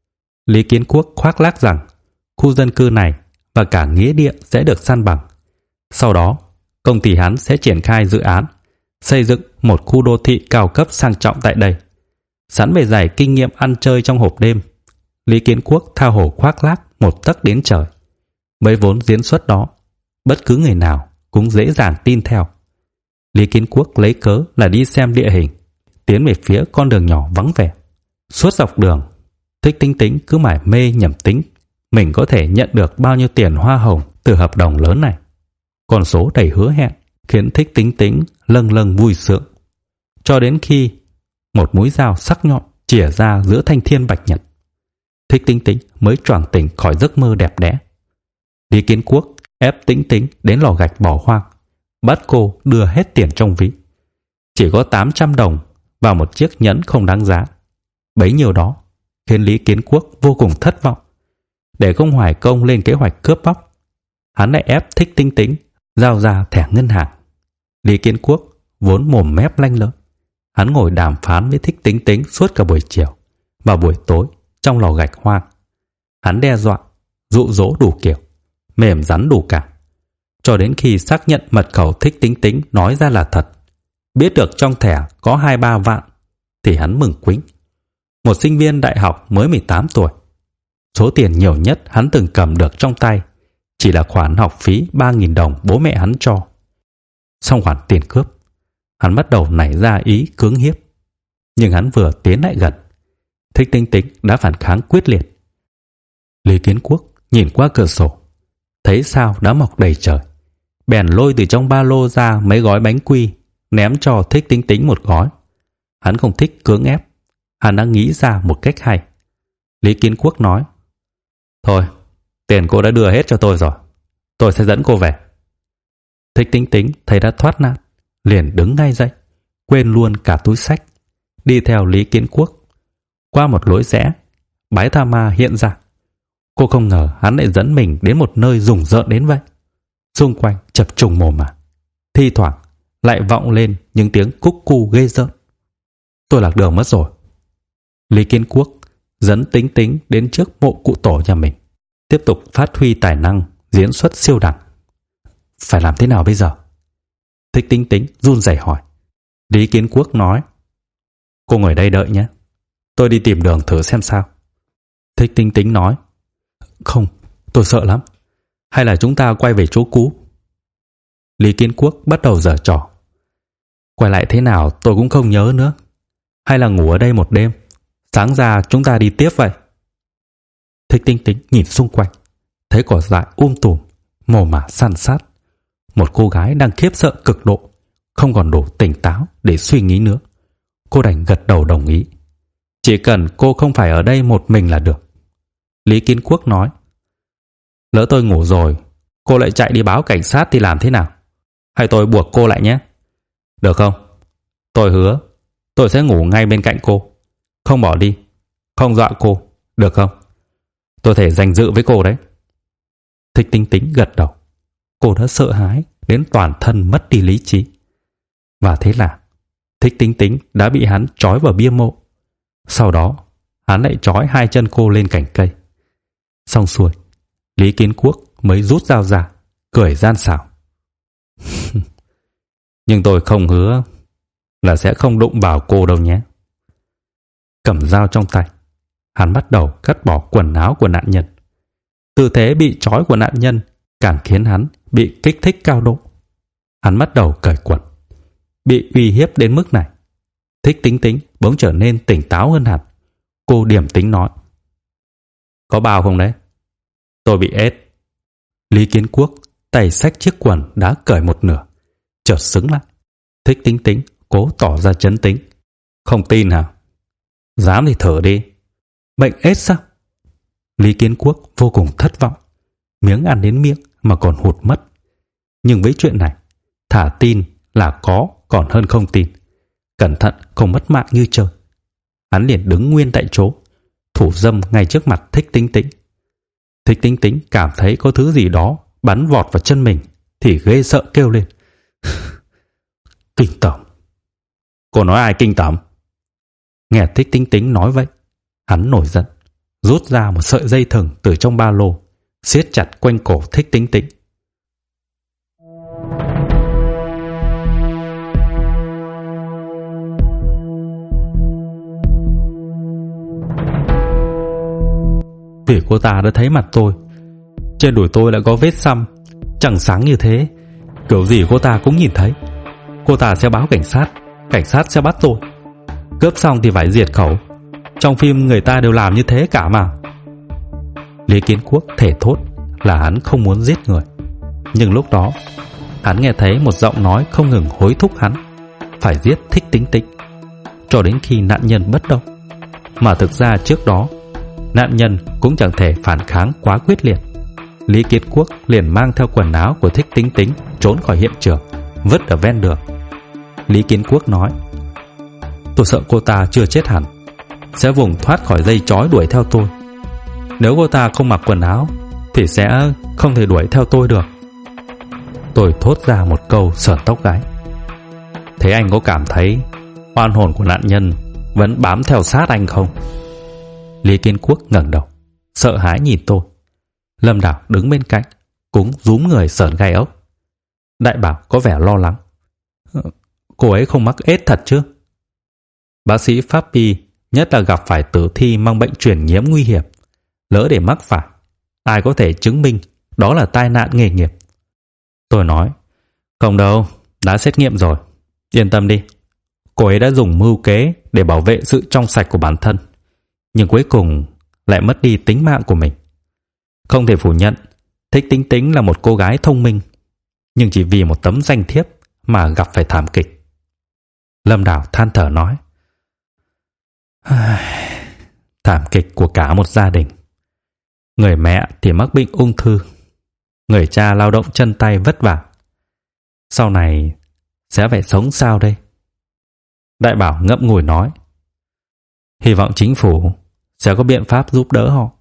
Lý Kiến Quốc khoác lác rằng khu dân cư này và cả nghĩa địa sẽ được san bằng. Sau đó, công ty hắn sẽ triển khai dự án xây dựng một khu đô thị cao cấp sang trọng tại đây. Sẵn bề dày kinh nghiệm ăn chơi trong hộp đêm, Lý Kiến Quốc tha hồ khoác lác một tấc đến trời. Với vốn diễn xuất đó, bất cứ người nào cũng dễ dàng tin theo. Lý Kiến Quốc lấy cớ là đi xem địa hình, tiến về phía con đường nhỏ vắng vẻ. Suốt dọc đường, Thích Tính Tính cứ mải mê nhẩm tính mình có thể nhận được bao nhiêu tiền hoa hồng từ hợp đồng lớn này. Con số đầy hứa hẹn khiến Thích Tính Tính lâng lâng vui sướng. Cho đến khi một mũi dao sắc nhọn chĩa ra giữa thanh thiên bạch nhật, Thích Tính Tính mới choàng tỉnh khỏi giấc mơ đẹp đẽ. Lý Kiến Quốc ép Tính Tính đến lò gạch bỏ hoang, bắt cô đưa hết tiền trong ví. Chỉ có 800 đồng vào một chiếc nhẫn không đáng giá. Bấy nhiêu đó khiến Lý Kiến Quốc vô cùng thất vọng. Để không hoài công lên kế hoạch cướp bóc, hắn lại ép Thích Tính Tính giao ra thẻ ngân hàng. Lý Kiến Quốc vốn mồm mép lanh lợi, hắn ngồi đàm phán với Thích Tính Tính suốt cả buổi chiều và buổi tối trong lò gạch hoang. Hắn đe dọa, dụ dỗ đủ kiểu, mềm rắn đủ cả, cho đến khi xác nhận mật khẩu Thích Tính Tính nói ra là thật, biết được trong thẻ có 2-3 vạn, thì hắn mừng quĩnh. Một sinh viên đại học mới 18 tuổi, số tiền nhiều nhất hắn từng cầm được trong tay chỉ là khoản học phí 3.000 đồng bố mẹ hắn cho. Xong khoản tiền cướp, hắn bắt đầu nảy ra ý cưỡng hiếp. Nhưng hắn vừa tiến lại gần, Thích Tính Tính đã phản kháng quyết liệt. Lý Kiến Quốc nhìn qua cửa sổ, thấy sao đã mọc đầy trời, bèn lôi từ trong ba lô ra mấy gói bánh quy, ném cho Thích Tính Tính một gói. Hắn không thích cưỡng ép, hắn đã nghĩ ra một cách hay. Lý Kiến Quốc nói: thôi, tiền cô đã đưa hết cho tôi rồi, tôi sẽ dẫn cô về. Thích Tính Tính thấy đã thoát nạn, liền đứng ngay dậy, quên luôn cả túi xách, đi theo Lý Kiến Quốc. Qua một lối rẽ, Bái Tha Ma hiện ra. Cô không ngờ hắn lại dẫn mình đến một nơi rùng rợn đến vậy. Xung quanh chập trùng mồ mả, thi thoảng lại vọng lên những tiếng cúc cu ghê rợn. Tôi lạc đường mất rồi. Lý Kiến Quốc dẫn Tính Tính đến trước mộ cụ tổ nhà mình, tiếp tục phát huy tài năng diễn xuất siêu đẳng. Phải làm thế nào bây giờ? Thích Tính Tính run rẩy hỏi. Lý Kiến Quốc nói: cô ngồi đây đợi nhé, tôi đi tìm đường thử xem sao. Thích Tính Tính nói: không, tôi sợ lắm. Hay là chúng ta quay về chỗ cũ? Lý Kiến Quốc bắt đầu giở trò. Quay lại thế nào tôi cũng không nhớ nữa. Hay là ngủ ở đây một đêm, sáng ra chúng ta đi tiếp vậy? Thích Tính Tính nhìn xung quanh, thấy cỏ dại tùm, mồ mả san sát. Một cô gái đang khiếp sợ cực độ, không còn đủ tỉnh táo để suy nghĩ nữa. Cô đành gật đầu đồng ý. Chỉ cần cô không phải ở đây một mình là được. Lý Kiến Quốc nói: lỡ tôi ngủ rồi, cô lại chạy đi báo cảnh sát thì làm thế nào? Hay tôi buộc cô lại nhé? Được không? Tôi hứa tôi sẽ ngủ ngay bên cạnh cô, không bỏ đi, không dọa cô, được không? Tôi thể danh dự với cô đấy. Thích Tính Tính gật đầu. Cô đã sợ hãi đến toàn thân mất đi lý trí. Và thế là Thích Tính Tính đã bị hắn trói vào bia mộ. Sau đó hắn lại trói 2 chân cô lên cành cây. Xong xuôi, Lý Kiến Quốc mới rút dao ra, cười gian xảo. Nhưng tôi không hứa là sẽ không đụng vào cô đâu nhé. Cầm dao trong tay, hắn bắt đầu cắt bỏ quần áo của nạn nhân. Tư thế bị trói của nạn nhân càng khiến hắn bị kích thích cao độ. Hắn bắt đầu cởi quần. Bị uy hiếp đến mức này, Thích Tính Tính bỗng trở nên tỉnh táo hơn hẳn. Cô điềm tĩnh nói: "Có bao không đấy? Tôi bị ết." Lý Kiến Quốc tay xách chiếc quần đã cởi một nửa, chợt sững lại. Thích Tính Tính cố tỏ ra trấn tĩnh: "Không tin hả? Dám thì thử đi." "Bệnh ết sao?" Lý Kiến Quốc vô cùng thất vọng. Miếng ăn đến miệng mà còn hụt mất. Nhưng với chuyện này, thà tin là có còn hơn không tin. Cẩn thận không mất mạng như trời. Hắn liền đứng nguyên tại chỗ, thủ dâm ngay trước mặt Thích Tính Tính. Thích Tính Tính cảm thấy có thứ gì đó bắn vọt vào chân mình thì ghê sợ kêu lên: "Kinh tởm!" "Cô nói ai kinh tởm?" Nghe Thích Tính Tính nói vậy, hắn nổi giận, rút ra một sợi dây thừng từ trong ba lô, siết chặt quanh cổ Thích Tính Tính. Vì cô ta đã thấy mặt tôi. Trên đùi tôi đã có vết xăm, chẳng sáng như thế. Kiểu gì cô ta cũng nhìn thấy. Cô ta sẽ báo cảnh sát sẽ bắt tôi. Cướp xong thì phải diệt khẩu. Trong phim người ta đều làm như thế cả mà. Lý Kiến Quốc thể thốt là hắn không muốn giết người. Nhưng lúc đó, hắn nghe thấy một giọng nói không ngừng hối thúc hắn phải giết Thích Tính Tính cho đến khi nạn nhân bất động. Mà thực ra trước đó, nạn nhân cũng chẳng thể phản kháng quá quyết liệt. Lý Kiến Quốc liền mang theo quần áo của Thích Tính Tính trốn khỏi hiện trường, vứt ở ven đường. Lý Kiến Quốc nói: "Tôi sợ cô ta chưa chết hẳn, sẽ vùng thoát khỏi dây trói đuổi theo tôi. Nếu cô ta không mặc quần áo thì sẽ không thể đuổi theo tôi được." Tôi thốt ra một câu sởn tóc gáy: "Thế anh có cảm thấy oan hồn của nạn nhân vẫn bám theo sát anh không?" Lý Kiến Quốc ngẩng đầu, sợ hãi nhìn tôi. Lâm Đào đứng bên cạnh cũng rúm người sởn gai ốc. Đại Bảo có vẻ lo lắng: "Cô ấy không mắc ết thật chứ?" Bác sĩ pháp y nhất là gặp phải tử thi mang bệnh truyền nhiễm nguy hiểm, lỡ để mắc phải, ai có thể chứng minh đó là tai nạn nghề nghiệp. Tôi nói: "Không đâu, đã xét nghiệm rồi. Yên tâm đi. Cô ấy đã dùng mưu kế để bảo vệ sự trong sạch của bản thân, nhưng cuối cùng lại mất đi tính mạng của mình. Không thể phủ nhận, Thích Tính Tính là một cô gái thông minh, nhưng chỉ vì một tấm danh thiếp mà gặp phải thảm kịch." Lâm Đào than thở nói: "Thảm kịch của cả một gia đình. Người mẹ thì mắc bệnh ung thư, người cha lao động chân tay vất vả. Sau này sẽ phải sống sao đây?" Đại Bảo ngậm ngùi nói: "Hy vọng chính phủ sẽ có biện pháp giúp đỡ họ."